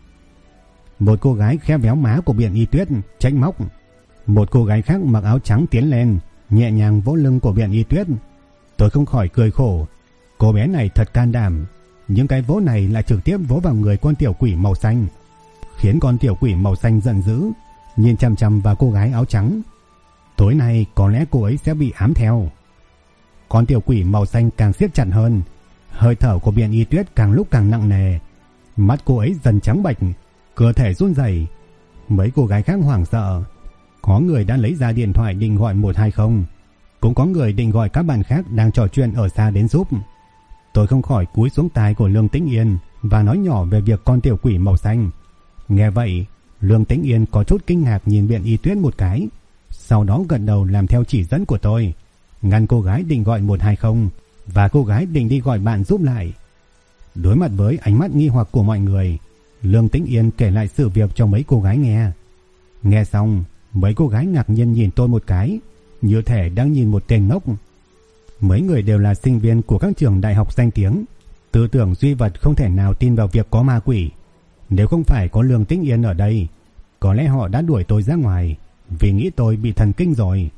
Một cô gái khẽ véo má của Biện Y Tuyết trách móc. Một cô gái khác mặc áo trắng tiến lên, nhẹ nhàng vỗ lưng của Biện Y Tuyết. Tôi không khỏi cười khổ. Cô bé này thật can đảm. Những cái vỗ này lại trực tiếp vỗ vào người con tiểu quỷ màu xanh, khiến con tiểu quỷ màu xanh giận dữ, nhìn chằm chằm vào cô gái áo trắng. Tối nay có lẽ cô ấy sẽ bị ám theo. Con tiểu quỷ màu xanh càng siết chặt hơn, hơi thở của Biện Y Tuyết càng lúc càng nặng nề, mắt cô ấy dần trắng bệch, cơ thể run rẩy. Mấy cô gái khác hoảng sợ, có người đã lấy ra điện thoại định gọi 120, cũng có người định gọi các bạn khác đang trò chuyện ở xa đến giúp. Tôi không khỏi cúi xuống tai của Lương Tĩnh Yên và nói nhỏ về việc con tiểu quỷ màu xanh. Nghe vậy, Lương Tĩnh Yên có chút kinh ngạc nhìn Biện Y Tuyết một cái, sau đó gật đầu làm theo chỉ dẫn của tôi, ngăn cô gái định gọi 120 và cô gái định đi gọi bạn giúp lại. Đối mặt với ánh mắt nghi hoặc của mọi người, Lương Tĩnh Yên kể lại sự việc cho mấy cô gái nghe. Nghe xong, mấy cô gái ngạc nhiên nhìn tôi một cái, như thể đang nhìn một tên ngốc. Mấy người đều là sinh viên của các trường đại học danh tiếng, tư tưởng duy vật không thể nào tin vào việc có ma quỷ. Nếu không phải có Lương Tĩnh Yên ở đây, có lẽ họ đã đuổi tôi ra ngoài, vì nghĩ tôi bị thần kinh rồi.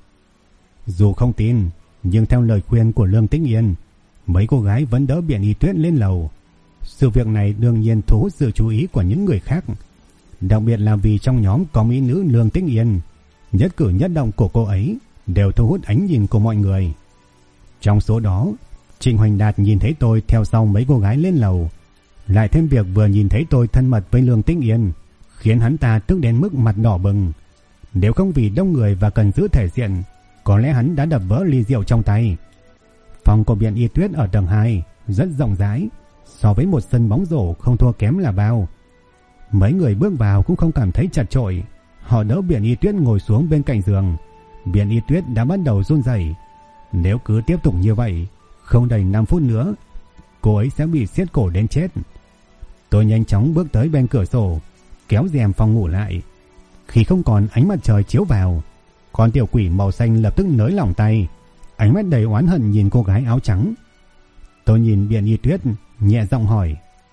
Dù không tin, nhưng theo lời khuyên của Lương Tĩnh Yên, mấy cô gái vẫn đỡ Biện Y Tuyết lên lầu. Sự việc này đương nhiên thu hút sự chú ý của những người khác, đặc biệt là vì trong nhóm có mỹ nữ Lương Tĩnh Yên. Nhất cử nhất động của cô ấy đều thu hút ánh nhìn của mọi người. Trong số đó, Trịnh Hoành Đạt nhìn thấy tôi theo sau mấy cô gái lên lầu, lại thêm việc vừa nhìn thấy tôi thân mật với Lương Tĩnh Yên, khiến hắn ta tức đến mức mặt đỏ bừng. Nếu không vì đông người và cần giữ thể diện, có lẽ hắn đã đập vỡ ly rượu trong tay. Phòng của Biện Y Tuyết ở tầng 2 rất rộng rãi, so với một sân bóng rổ không thua kém là bao. Mấy người bước vào cũng không cảm thấy chật chội, họ đỡ Biện Y Tuyết ngồi xuống bên cạnh giường. Biện Y Tuyết đã bắt đầu run rẩy. Nếu cứ tiếp tục như vậy, không đầy 5 phút nữa, cô ấy sẽ bị siết cổ đến chết. Tôi nhanh chóng bước tới bên cửa sổ, kéo rèm phòng ngủ lại. Khi không còn ánh mặt trời chiếu vào, con tiểu quỷ màu xanh lập tức nới lỏng tay, ánh mắt đầy oán hận nhìn cô gái áo trắng. Tôi nhìn Biện Y Tuyết, nhẹ giọng hỏi: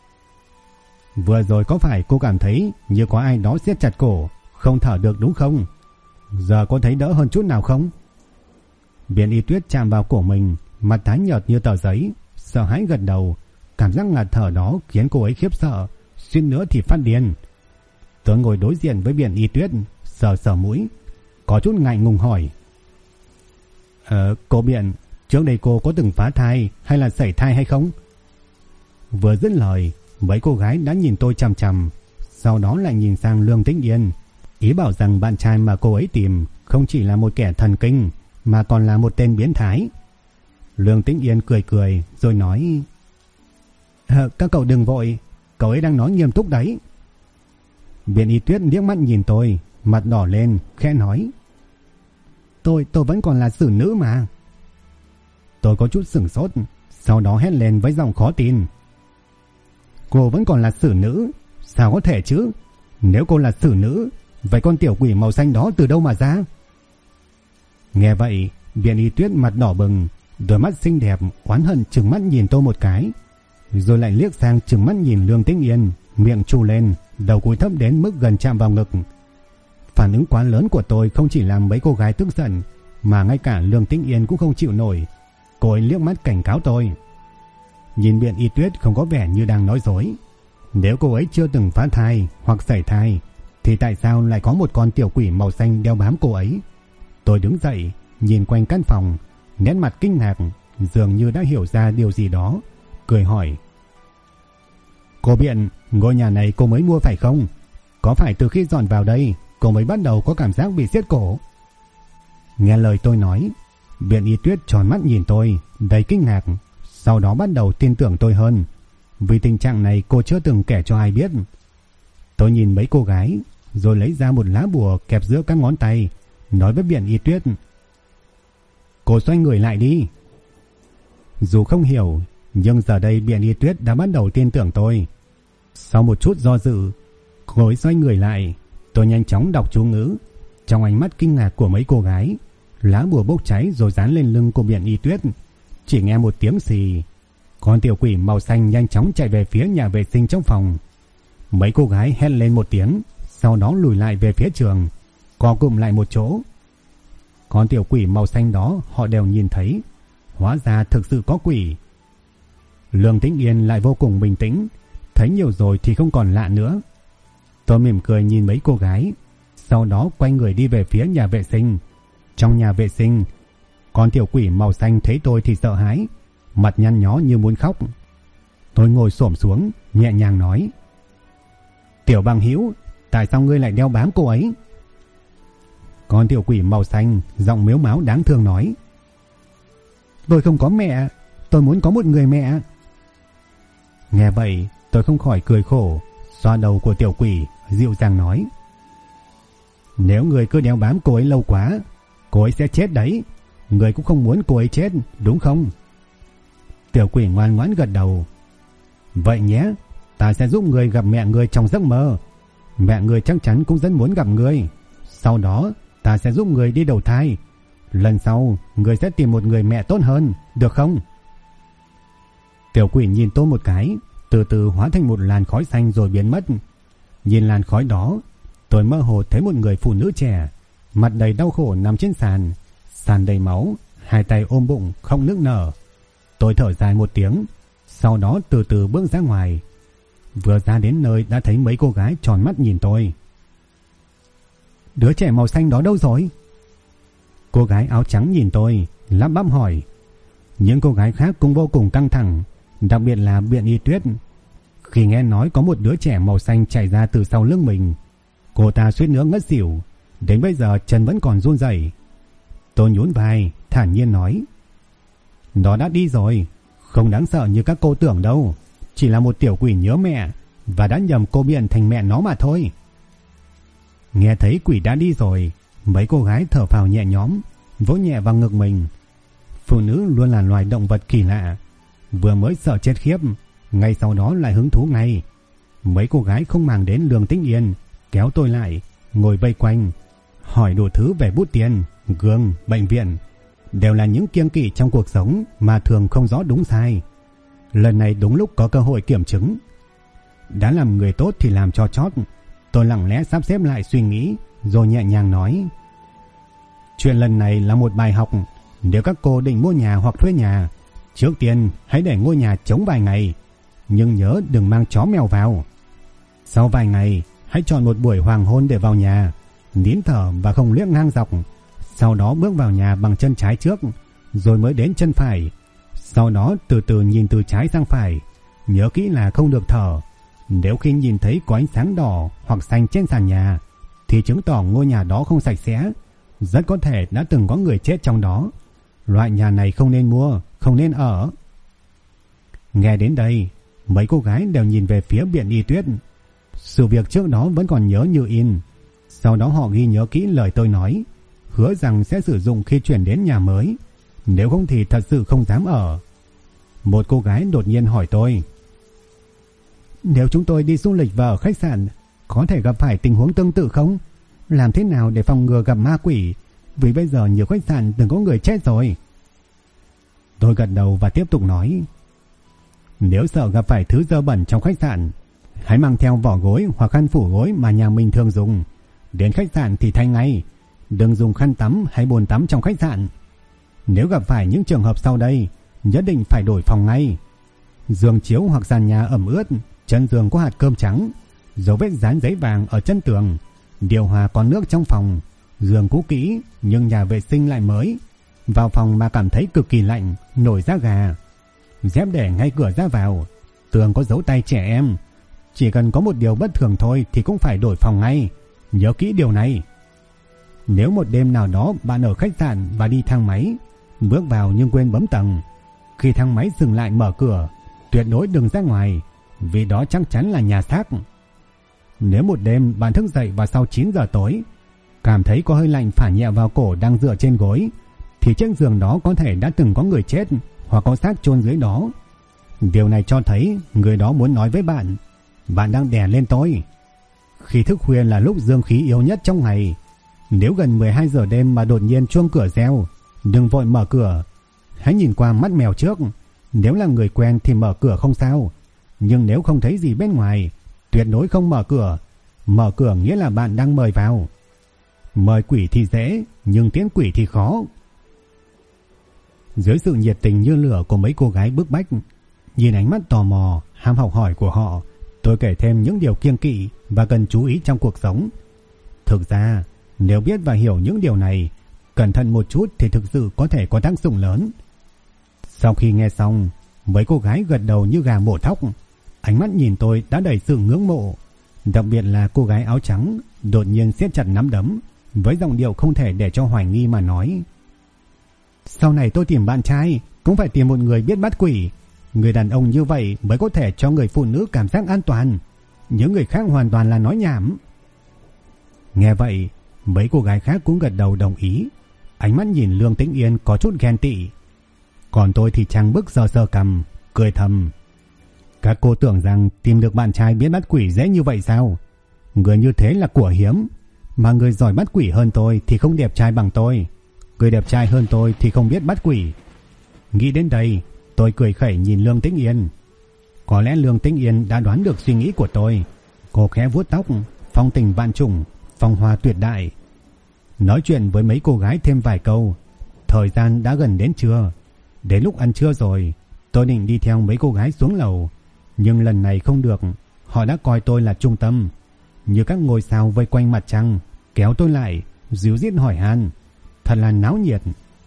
vừa rồi có phải cô cảm thấy như có ai đó siết chặt cổ, không thở được đúng không? Giờ có thấy đỡ hơn chút nào không? Biện Y Tuyết chạm vào cổ mình, mặt tái nhợt như tờ giấy, sợ hãi gật đầu. Cảm giác ngạt thở đó khiến cô ấy khiếp sợ, suýt nữa thì phát điên. Tôi ngồi đối diện với Biện Y Tuyết, sờ sờ mũi, có chút ngại ngùng hỏi: cô Biện, trước đây cô có từng phá thai hay là sảy thai hay không? Vừa dứt lời, mấy cô gái đã nhìn tôi chằm chằm, sau đó lại nhìn sang Lương Tĩnh Yên, ý bảo rằng bạn trai mà cô ấy tìm không chỉ là một kẻ thần kinh, mà còn là một tên biến thái. Lương Tĩnh Yên cười cười rồi nói: các cậu đừng vội, cậu ấy đang nói nghiêm túc đấy. Biện Y Tuyết liếc mắt nhìn tôi, mặt đỏ lên, khẽ nói: Tôi vẫn còn là xử nữ mà. Tôi có chút sửng sốt, sau đó hét lên với giọng khó tin: cô vẫn còn là xử nữ? Sao có thể chứ? Nếu cô là xử nữ, vậy con tiểu quỷ màu xanh đó từ đâu mà ra? Nghe vậy, Biện Y Tuyết mặt đỏ bừng, Đôi mắt xinh đẹp oán hận trừng mắt nhìn tôi một cái, rồi lại liếc sang trừng mắt nhìn Lương Tĩnh Yên, miệng trù lên, đầu cúi thấp đến mức gần chạm vào ngực. Phản ứng quá lớn của tôi không chỉ làm mấy cô gái tức giận, mà ngay cả Lương Tĩnh Yên cũng không chịu nổi. Cô ấy liếc mắt cảnh cáo tôi. Nhìn Biện Y Tuyết không có vẻ như đang nói dối. Nếu cô ấy chưa từng phá thai hoặc sảy thai, thì tại sao lại có một con tiểu quỷ màu xanh đeo bám cô ấy? Tôi đứng dậy, nhìn quanh căn phòng, nét mặt kinh ngạc, dường như đã hiểu ra điều gì đó, cười hỏi: Cô Biện, ngôi nhà này cô mới mua phải không? Có phải từ khi dọn vào đây cô mới bắt đầu có cảm giác bị siết cổ? Nghe lời tôi nói, Biện Y Tuyết tròn mắt nhìn tôi đầy kinh ngạc, sau đó bắt đầu tin tưởng tôi hơn. Vì tình trạng này cô chưa từng kể cho ai biết. Tôi nhìn mấy cô gái, rồi lấy ra một lá bùa kẹp giữa các ngón tay, nói với Biện Y Tuyết: Cô xoay người lại đi. Dù không hiểu, nhưng giờ đây Biện Y Tuyết đã bắt đầu tin tưởng tôi. Sau một chút do dự, cô ấy xoay người lại. Tôi nhanh chóng đọc chú ngữ. Trong ánh mắt kinh ngạc của mấy cô gái, lá bùa bốc cháy rồi dán lên lưng của Biện Y Tuyết. Chỉ nghe một tiếng xì, con tiểu quỷ màu xanh nhanh chóng chạy về phía nhà vệ sinh trong phòng. Mấy cô gái hét lên một tiếng, sau đó lùi lại về phía trường, co cụm lại một chỗ. Con tiểu quỷ màu xanh đó họ đều nhìn thấy, hóa ra thực sự có quỷ. Lương Tĩnh Yên lại vô cùng bình tĩnh, thấy nhiều rồi thì không còn lạ nữa. Tôi mỉm cười nhìn mấy cô gái, sau đó quay người đi về phía nhà vệ sinh. Trong nhà vệ sinh, con tiểu quỷ màu xanh thấy tôi thì sợ hãi, mặt nhăn nhó như muốn khóc. Tôi ngồi xổm xuống, nhẹ nhàng nói: Tiểu bằng hữu, tại sao ngươi lại đeo bám cô ấy? Con tiểu quỷ màu xanh giọng mếu máo đáng thương nói: Tôi không có mẹ, tôi muốn có một người mẹ. Nghe vậy tôi không khỏi cười khổ, xoa đầu của tiểu quỷ, dịu dàng nói: Nếu người cứ đeo bám cô ấy lâu quá, cô ấy sẽ chết đấy. Người cũng không muốn cô ấy chết, đúng không? Tiểu quỷ ngoan ngoãn gật đầu: Vậy nhé, ta sẽ giúp người gặp mẹ người trong giấc mơ. Mẹ người chắc chắn cũng rất muốn gặp người. Sau đó ta sẽ giúp người đi đầu thai. Lần sau người sẽ tìm một người mẹ tốt hơn, được không? Tiểu quỷ nhìn tôi một cái, từ từ hóa thành một làn khói xanh rồi biến mất. Nhìn làn khói đó, tôi mơ hồ thấy một người phụ nữ trẻ, mặt đầy đau khổ nằm trên sàn, sàn đầy máu, hai tay ôm bụng không nức nở. Tôi thở dài một tiếng, sau đó từ từ bước ra ngoài. Vừa ra đến nơi đã thấy mấy cô gái tròn mắt nhìn tôi. Đứa trẻ màu xanh đó đâu rồi? Cô gái áo trắng nhìn tôi, lắp bắp hỏi. Những cô gái khác cũng vô cùng căng thẳng, đặc biệt là Biện Y Tuyết. Khi nghe nói có một đứa trẻ màu xanh chạy ra từ sau lưng mình, cô ta suýt nữa ngất xỉu, đến bây giờ chân vẫn còn run rẩy. Tôi nhún vai, thản nhiên nói: Nó đã đi rồi, không đáng sợ như các cô tưởng đâu. Chỉ là một tiểu quỷ nhớ mẹ và đã nhầm cô Biện thành mẹ nó mà thôi. Nghe thấy quỷ đã đi rồi, mấy cô gái thở phào nhẹ nhõm, vỗ nhẹ vào ngực mình. Phụ nữ luôn là loài động vật kỳ lạ, vừa mới sợ chết khiếp, ngay sau đó lại hứng thú ngay. Mấy cô gái không màng đến Lương Tĩnh Yên, kéo tôi lại, ngồi vây quanh, hỏi đủ thứ về bút tiền, gương, bệnh viện. Đều là những kiêng kỵ trong cuộc sống mà thường không rõ đúng sai. Lần này đúng lúc có cơ hội kiểm chứng. Đã làm người tốt thì làm cho chót. Tôi lặng lẽ sắp xếp lại suy nghĩ, rồi nhẹ nhàng nói: Chuyện lần này là một bài học. Nếu các cô định mua nhà hoặc thuê nhà, trước tiên hãy để ngôi nhà trống vài ngày, nhưng nhớ đừng mang chó mèo vào. Sau vài ngày, hãy chọn một buổi hoàng hôn để vào nhà, nín thở và không liếc ngang dọc. Sau đó bước vào nhà bằng chân trái trước, rồi mới đến chân phải. Sau đó từ từ nhìn từ trái sang phải, nhớ kỹ là không được thở. Nếu khi nhìn thấy có ánh sáng đỏ hoặc xanh trên sàn nhà, thì chứng tỏ ngôi nhà đó không sạch sẽ, rất có thể đã từng có người chết trong đó. Loại nhà này không nên mua, không nên ở. Nghe đến đây, mấy cô gái đều nhìn về phía Biện Y Tuyết. Sự việc trước đó vẫn còn nhớ như in. Sau đó họ ghi nhớ kỹ lời tôi nói, hứa rằng sẽ sử dụng khi chuyển đến nhà mới, nếu không thì thật sự không dám ở. Một cô gái đột nhiên hỏi tôi: Nếu chúng tôi đi du lịch và ở khách sạn, có thể gặp phải tình huống tương tự không? Làm thế nào để phòng ngừa gặp ma quỷ? Vì bây giờ nhiều khách sạn từng có người chết rồi. Tôi gật đầu và tiếp tục nói: Nếu sợ gặp phải thứ dơ bẩn trong khách sạn, hãy mang theo vỏ gối hoặc khăn phủ gối mà nhà mình thường dùng. Đến khách sạn thì thay ngay, đừng dùng khăn tắm hay bồn tắm trong khách sạn. Nếu gặp phải những trường hợp sau đây, nhất định phải đổi phòng ngay. Giường chiếu hoặc sàn nhà ẩm ướt, chân giường có hạt cơm trắng, dấu vết dán giấy vàng ở chân tường, điều hòa có nước trong phòng, giường cũ kỹ nhưng nhà vệ sinh lại mới, vào phòng mà cảm thấy cực kỳ lạnh, nổi da gà. Dép để ngay cửa ra vào, tường có dấu tay trẻ em. Chỉ cần có một điều bất thường thôi thì cũng phải đổi phòng ngay. Nhớ kỹ điều này. Nếu một đêm nào đó bạn ở khách sạn và đi thang máy, bước vào nhưng quên bấm tầng, khi thang máy dừng lại mở cửa, tuyệt đối đừng ra ngoài, vì đó chắc chắn là nhà xác. Nếu một đêm bạn thức dậy vào sau 9 giờ tối, cảm thấy có hơi lạnh phả nhẹ vào cổ đang dựa trên gối, thì chiếc giường đó có thể đã từng có người chết hoặc có xác chôn dưới đó. Điều này cho thấy người đó muốn nói với bạn: bạn đang đè lên tôi. Khi thức khuya là lúc dương khí yếu nhất trong ngày. Nếu gần 12 giờ đêm mà đột nhiên chuông cửa reo, đừng vội mở cửa. Hãy nhìn qua mắt mèo trước. Nếu là người quen thì mở cửa không sao, nhưng nếu không thấy gì bên ngoài, tuyệt đối không mở cửa. Mở cửa nghĩa là bạn đang mời vào. Mời quỷ thì dễ, nhưng tiễn quỷ thì khó. Dưới sự nhiệt tình như lửa của mấy cô gái bức bách, nhìn ánh mắt tò mò, ham học hỏi của họ, tôi kể thêm những điều kiêng kỵ và cần chú ý trong cuộc sống. Thực ra, nếu biết và hiểu những điều này, cẩn thận một chút thì thực sự có thể có tác dụng lớn. Sau khi nghe xong, mấy cô gái gật đầu như gà mổ thóc. Ánh mắt nhìn tôi đã đầy sự ngưỡng mộ. Đặc biệt là cô gái áo trắng đột nhiên siết chặt nắm đấm, với giọng điệu không thể để cho hoài nghi mà nói: Sau này tôi tìm bạn trai cũng phải tìm một người biết bắt quỷ. Người đàn ông như vậy mới có thể cho người phụ nữ cảm giác an toàn. Những người khác hoàn toàn là nói nhảm. Nghe vậy, mấy cô gái khác cũng gật đầu đồng ý. Ánh mắt nhìn Lương Tĩnh Yên có chút ghen tị. Còn tôi thì trang bức sờ sờ cằm, cười thầm: Các cô tưởng rằng tìm được bạn trai biết bắt quỷ dễ như vậy sao? Người như thế là của hiếm. Mà người giỏi bắt quỷ hơn tôi thì không đẹp trai bằng tôi. Người đẹp trai hơn tôi thì không biết bắt quỷ. Nghĩ đến đây, tôi cười khẩy nhìn Lương Tĩnh Yên. Có lẽ Lương Tĩnh Yên đã đoán được suy nghĩ của tôi. Cô khẽ vuốt tóc, phong tình vạn trùng, phong hoa tuyệt đại. Nói chuyện với mấy cô gái thêm vài câu. Thời gian đã gần đến trưa. Đến lúc ăn trưa rồi, tôi định đi theo mấy cô gái xuống lầu. Nhưng lần này không được. Họ đã coi tôi là trung tâm, như các ngôi sao vây quanh mặt trăng, kéo tôi lại, díu dít hỏi han. Thật là náo nhiệt.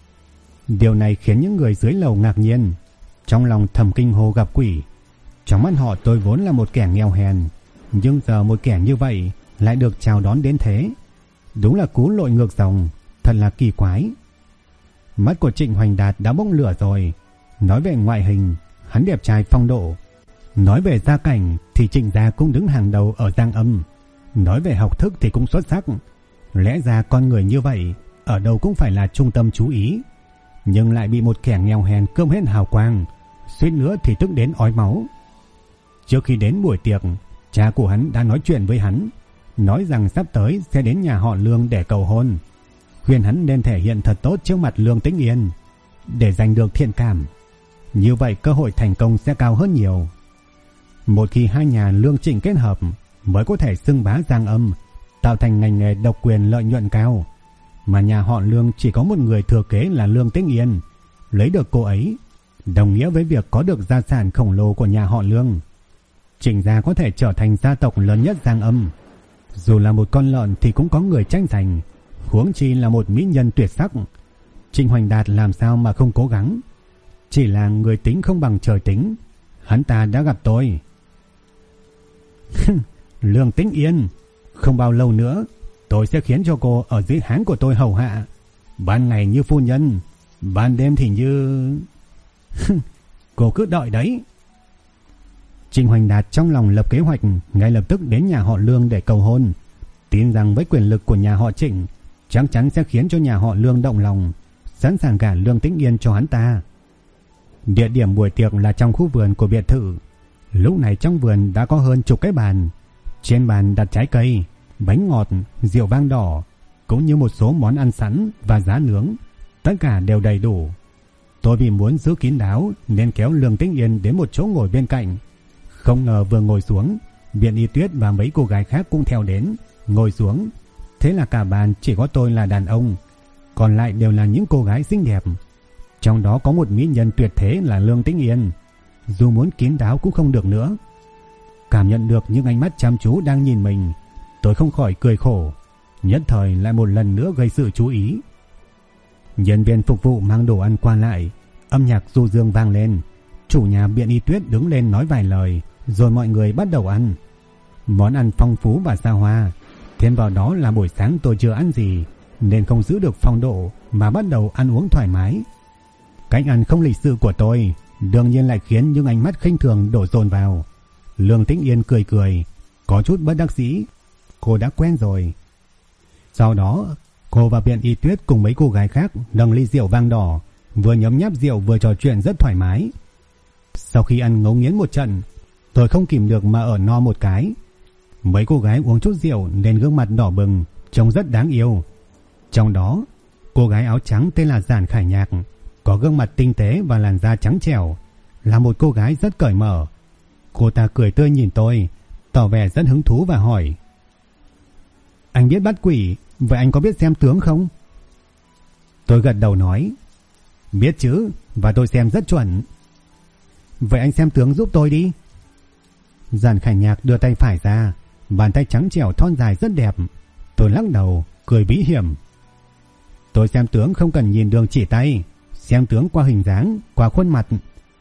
Điều này khiến những người dưới lầu ngạc nhiên, trong lòng thầm kinh hô gặp quỷ. Trong mắt họ tôi vốn là một kẻ nghèo hèn, nhưng giờ một kẻ như vậy lại được chào đón đến thế. Đúng là cú lội ngược dòng, thật là kỳ quái. Mắt của Trịnh Hoành Đạt đã bốc lửa rồi. Nói về ngoại hình, hắn đẹp trai phong độ. Nói về gia cảnh thì Trịnh gia cũng đứng hàng đầu ở Giang Âm. Nói về học thức thì cũng xuất sắc. Lẽ ra con người như vậy ở đâu cũng phải là trung tâm chú ý, nhưng lại bị một kẻ nghèo hèn cướp hết hào quang, suýt nữa thì tức đến ói máu. Trước khi đến buổi tiệc, cha của hắn đã nói chuyện với hắn, nói rằng sắp tới sẽ đến nhà họ Lương để cầu hôn, khuyên hắn nên thể hiện thật tốt trước mặt Lương Tĩnh Yên để giành được thiện cảm. Như vậy cơ hội thành công sẽ cao hơn nhiều. Một khi hai nhà Lương Trịnh kết hợp mới có thể xưng bá Giang Âm, tạo thành ngành nghề độc quyền lợi nhuận cao. Mà nhà họ Lương chỉ có một người thừa kế là Lương Tĩnh Yên. Lấy được cô ấy đồng nghĩa với việc có được gia sản khổng lồ của nhà họ Lương. Trịnh gia có thể trở thành gia tộc lớn nhất Giang Âm. Dù là một con lợn thì cũng có người tranh giành, huống chi là một mỹ nhân tuyệt sắc. Trịnh Hoành Đạt làm sao mà không cố gắng. Chỉ là người tính không bằng trời tính. Hắn ta đã gặp tôi. Lương Tĩnh Yên, không bao lâu nữa tôi sẽ khiến cho cô ở dưới háng của tôi hầu hạ. Ban ngày như phu nhân, ban đêm thì như... Cô cứ đợi đấy. Trịnh Hoành Đạt trong lòng lập kế hoạch ngay lập tức đến nhà họ Lương để cầu hôn, tin rằng với quyền lực của nhà họ Trịnh chắc chắn sẽ khiến cho nhà họ Lương động lòng, sẵn sàng gả Lương Tĩnh Yên cho hắn ta. Địa điểm buổi tiệc là trong khu vườn của biệt thự. Lúc này trong vườn đã có hơn chục cái bàn. Trên bàn đặt trái cây, bánh ngọt, rượu vang đỏ, cũng như một số món ăn sẵn và giá nướng. Tất cả đều đầy đủ. Tôi vì muốn giữ kín đáo nên kéo Lương Tĩnh Yên đến một chỗ ngồi bên cạnh. Không ngờ vừa ngồi xuống, Biện Y Tuyết và mấy cô gái khác cũng theo đến, ngồi xuống. Thế là cả bàn chỉ có tôi là đàn ông, còn lại đều là những cô gái xinh đẹp. Trong đó có một mỹ nhân tuyệt thế là Lương Tĩnh Yên. Dù muốn kín đáo cũng không được nữa. Cảm nhận được những ánh mắt chăm chú đang nhìn mình, tôi không khỏi cười khổ. Nhất thời lại một lần nữa gây sự chú ý. Nhân viên phục vụ mang đồ ăn qua lại, âm nhạc du dương vang lên. Chủ nhà Biện Y Tuyết đứng lên nói vài lời, rồi mọi người bắt đầu ăn. Món ăn phong phú và xa hoa. Thêm vào đó là buổi sáng tôi chưa ăn gì, nên không giữ được phong độ mà bắt đầu ăn uống thoải mái. Cách ăn không lịch sự của tôi đương nhiên lại khiến những ánh mắt khinh thường đổ dồn vào. Lương Tĩnh Yên cười cười, có chút bất đắc dĩ. Cô đã quen rồi. Sau đó, cô và Biện Y Tuyết cùng mấy cô gái khác nâng ly rượu vang đỏ, vừa nhấm nháp rượu vừa trò chuyện rất thoải mái. Sau khi ăn ngấu nghiến một trận, tôi không kìm được mà ở no một cái. Mấy cô gái uống chút rượu nên gương mặt đỏ bừng, trông rất đáng yêu. Trong đó, cô gái áo trắng tên là Giản Khải Nhạc, có gương mặt tinh tế và làn da trắng trẻo, là một cô gái rất cởi mở. Cô ta cười tươi nhìn tôi, tỏ vẻ rất hứng thú và hỏi: "Anh biết bắt quỷ, vậy anh có biết xem tướng không?" Tôi gật đầu nói: "Biết chứ, và tôi xem rất chuẩn." "Vậy anh xem tướng giúp tôi đi." Giản Khải Nhạc đưa tay phải ra, bàn tay trắng trẻo thon dài rất đẹp. Tôi lắc đầu, cười bí hiểm: "Tôi xem tướng không cần nhìn đường chỉ tay, xem tướng qua hình dáng, qua khuôn mặt."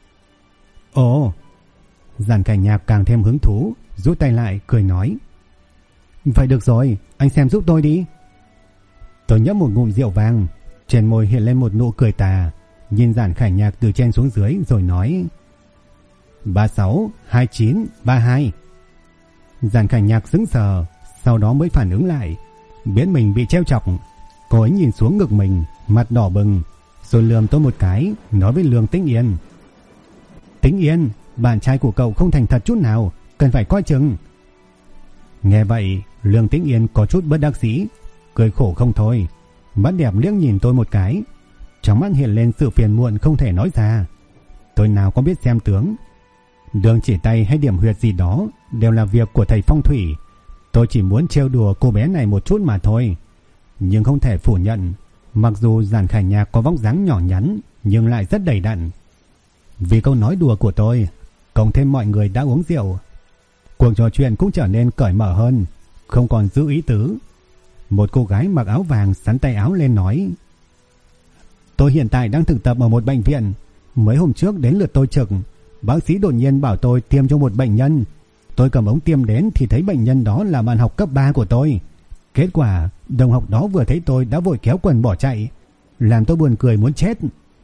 "Ồ." Giản Khải Nhạc càng thêm hứng thú, rút tay lại cười nói: "Vậy được rồi, anh xem giúp tôi đi." Tôi nhấp một ngụm rượu vang, trên môi hiện lên một nụ cười tà, nhìn Giản Khải Nhạc từ trên xuống dưới rồi nói: 36, 29, 32. Giản Khải Nhạc sững sờ, sau đó mới phản ứng lại, biết mình bị trêu chọc. Cô ấy nhìn xuống ngực mình, mặt đỏ bừng, rồi lườm tôi một cái, nói với Lương Tĩnh Yên: "Tĩnh Yên, bạn trai của cậu không thành thật chút nào, cần phải coi chừng." Nghe vậy, Lương Tĩnh Yên có chút bất đắc dĩ, cười khổ không thôi, mắt đẹp liếc nhìn tôi một cái, trong mắt hiện lên sự phiền muộn không thể nói ra. Tôi nào có biết xem tướng, đường chỉ tay hay điểm huyệt gì đó đều là việc của thầy phong thủy. Tôi chỉ muốn trêu đùa cô bé này một chút mà thôi. Nhưng không thể phủ nhận, mặc dù Giản Khải Nhạc có vóc dáng nhỏ nhắn nhưng lại rất đầy đặn. Vì câu nói đùa của tôi, cộng thêm mọi người đã uống rượu, cuộc trò chuyện cũng trở nên cởi mở hơn, không còn giữ ý tứ. Một cô gái mặc áo vàng xắn tay áo lên nói: "Tôi hiện tại đang thực tập ở một bệnh viện. Mấy hôm trước đến lượt tôi trực, bác sĩ đột nhiên bảo tôi tiêm cho một bệnh nhân. Tôi cầm ống tiêm đến thì thấy bệnh nhân đó là bạn học cấp 3 của tôi. Kết quả đồng học đó vừa thấy tôi đã vội kéo quần bỏ chạy, làm tôi buồn cười muốn chết."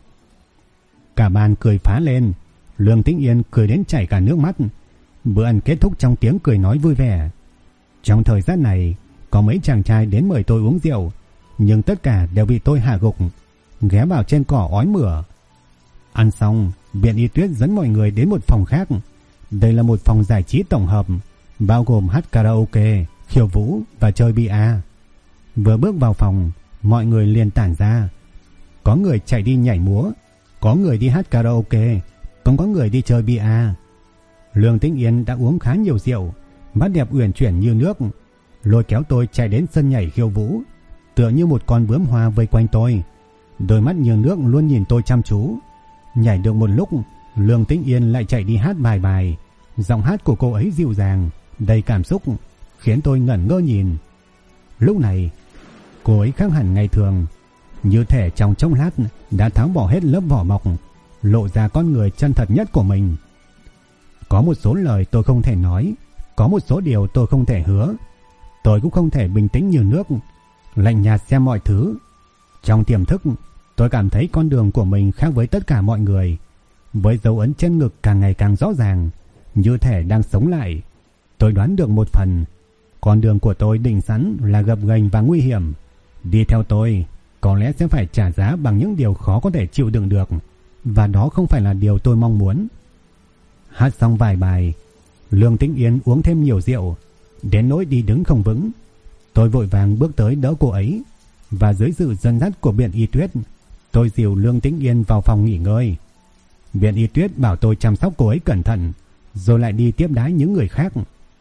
Cả bàn cười phá lên, Lương Tĩnh Yên cười đến chảy cả nước mắt. Bữa ăn kết thúc trong tiếng cười nói vui vẻ. Trong thời gian này, có mấy chàng trai đến mời tôi uống rượu, nhưng tất cả đều bị tôi hạ gục, ghé vào trên cỏ ói mửa. Ăn xong, Biện Y Tuyết dẫn mọi người đến một phòng khác. Đây là một phòng giải trí tổng hợp, bao gồm hát karaoke, khiêu vũ và chơi bia. Vừa bước vào phòng, mọi người liền tản ra. Có người chạy đi nhảy múa, có người đi hát karaoke, còn có người đi chơi bia. Lương Tĩnh Yên đã uống khá nhiều rượu, mắt đẹp uyển chuyển như nước, lôi kéo tôi chạy đến sân nhảy khiêu vũ, tựa như một con bướm hoa vây quanh tôi. Đôi mắt như nước luôn nhìn tôi chăm chú. Nhảy được một lúc, Lương Tĩnh Yên lại chạy đi hát bài. Giọng hát của cô ấy dịu dàng, đầy cảm xúc, khiến tôi ngẩn ngơ nhìn. Lúc này, cô ấy khác hẳn ngày thường, như thể trong chốc lát đã tháo bỏ hết lớp vỏ bọc, lộ ra con người chân thật nhất của mình. Có một số lời tôi không thể nói, có một số điều tôi không thể hứa. Tôi cũng không thể bình tĩnh như nước, lạnh nhạt xem mọi thứ. Trong tiềm thức, tôi cảm thấy con đường của mình khác với tất cả mọi người, với dấu ấn trên ngực càng ngày càng rõ ràng, như thể đang sống lại. Tôi đoán được một phần, con đường của tôi định sẵn là gập ghềnh và nguy hiểm. Đi theo tôi, có lẽ sẽ phải trả giá bằng những điều khó có thể chịu đựng được, và đó không phải là điều tôi mong muốn. Hát xong vài bài, Lương Tĩnh Yên uống thêm nhiều rượu, đến nỗi đi đứng không vững. Tôi vội vàng bước tới đỡ cô ấy, và dưới sự dẫn dắt của Biện Y Tuyết, Tôi dìu Lương Tĩnh Yên vào phòng nghỉ ngơi. Viện y Tuyết bảo tôi chăm sóc cô ấy cẩn thận, rồi lại đi tiếp đái những người khác.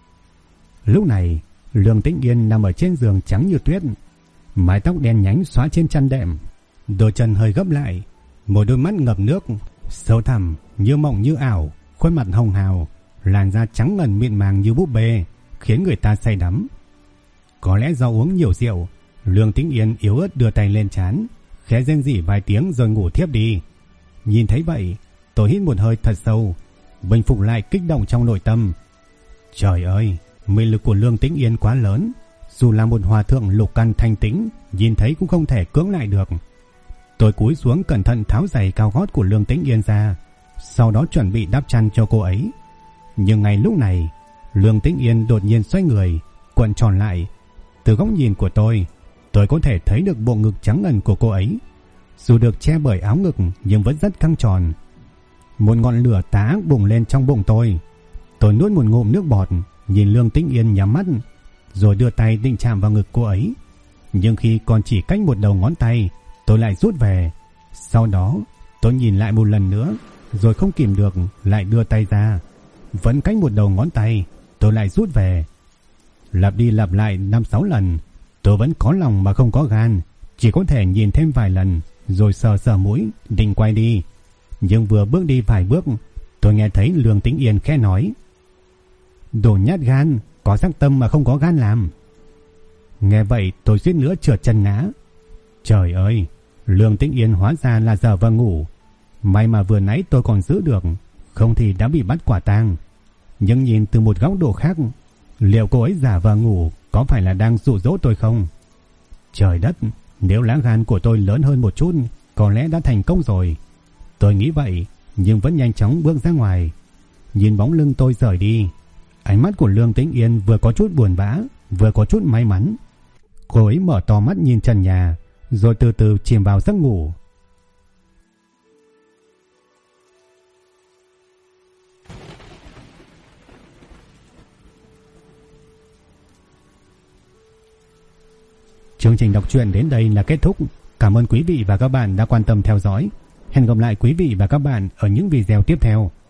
Lúc này Lương Tĩnh Yên nằm ở trên giường trắng như tuyết, mái tóc đen nhánh xõa trên chăn đệm, đôi chân hơi gấp lại, một đôi mắt ngập nước sâu thẳm như mộng như ảo, khuôn mặt hồng hào, làn da trắng ngần mịn màng như búp bê, khiến người ta say đắm. Có lẽ do uống nhiều rượu, Lương Tĩnh Yên yếu ớt đưa tay lên trán, khẽ rên rỉ vài tiếng rồi ngủ thiếp đi. Nhìn thấy vậy, tôi hít một hơi thật sâu, bình phục lại kích động trong nội tâm. Trời ơi, mị lực của Lương Tĩnh Yên quá lớn, dù là một hòa thượng lục căn thanh tĩnh, nhìn thấy cũng không thể cưỡng lại được. Tôi cúi xuống cẩn thận tháo giày cao gót của Lương Tĩnh Yên ra, sau đó chuẩn bị đắp chăn cho cô ấy. Nhưng ngay lúc này, Lương Tĩnh Yên đột nhiên xoay người, cuộn tròn lại. Từ góc nhìn của tôi có thể thấy được bộ ngực trắng ngần của cô ấy, dù được che bởi áo ngực nhưng vẫn rất căng tròn. Một ngọn lửa tá bùng lên trong bụng tôi. Tôi nuốt một ngụm nước bọt, nhìn Lương Tĩnh Yên nhắm mắt, rồi đưa tay định chạm vào ngực cô ấy. Nhưng khi còn chỉ cách một đầu ngón tay, tôi lại rút về. Sau đó tôi nhìn lại một lần nữa, rồi không kìm được lại đưa tay ra. Vẫn cách một đầu ngón tay, tôi lại rút về. Lặp đi lặp lại 5-6 lần. Tôi vẫn có lòng mà không có gan, chỉ có thể nhìn thêm vài lần, rồi sờ sờ mũi định quay đi. Nhưng vừa bước đi vài bước, tôi nghe thấy Lương Tĩnh Yên khẽ nói: "Đồ nhát gan, có sắc tâm mà không có gan làm." Nghe vậy tôi suýt nữa trượt chân ngã. Trời ơi, Lương Tĩnh Yên hóa ra là giờ vờ ngủ. May mà vừa nãy tôi còn giữ được, không thì đã bị bắt quả tang. Nhưng nhìn từ một góc độ khác, liệu cô ấy giả vờ ngủ có phải là đang dụ dỗ tôi không? Trời đất, nếu lá gan của tôi lớn hơn một chút, có lẽ đã thành công rồi. Tôi nghĩ vậy, nhưng vẫn nhanh chóng bước ra ngoài. Nhìn bóng lưng tôi rời đi, ánh mắt của Lương Tĩnh Yên vừa có chút buồn bã, vừa có chút may mắn. Cô ấy mở to mắt nhìn trần nhà, rồi từ từ chìm vào giấc ngủ. Chương trình đọc truyện đến đây là kết thúc. Cảm ơn quý vị và các bạn đã quan tâm theo dõi. Hẹn gặp lại quý vị và các bạn ở những video tiếp theo.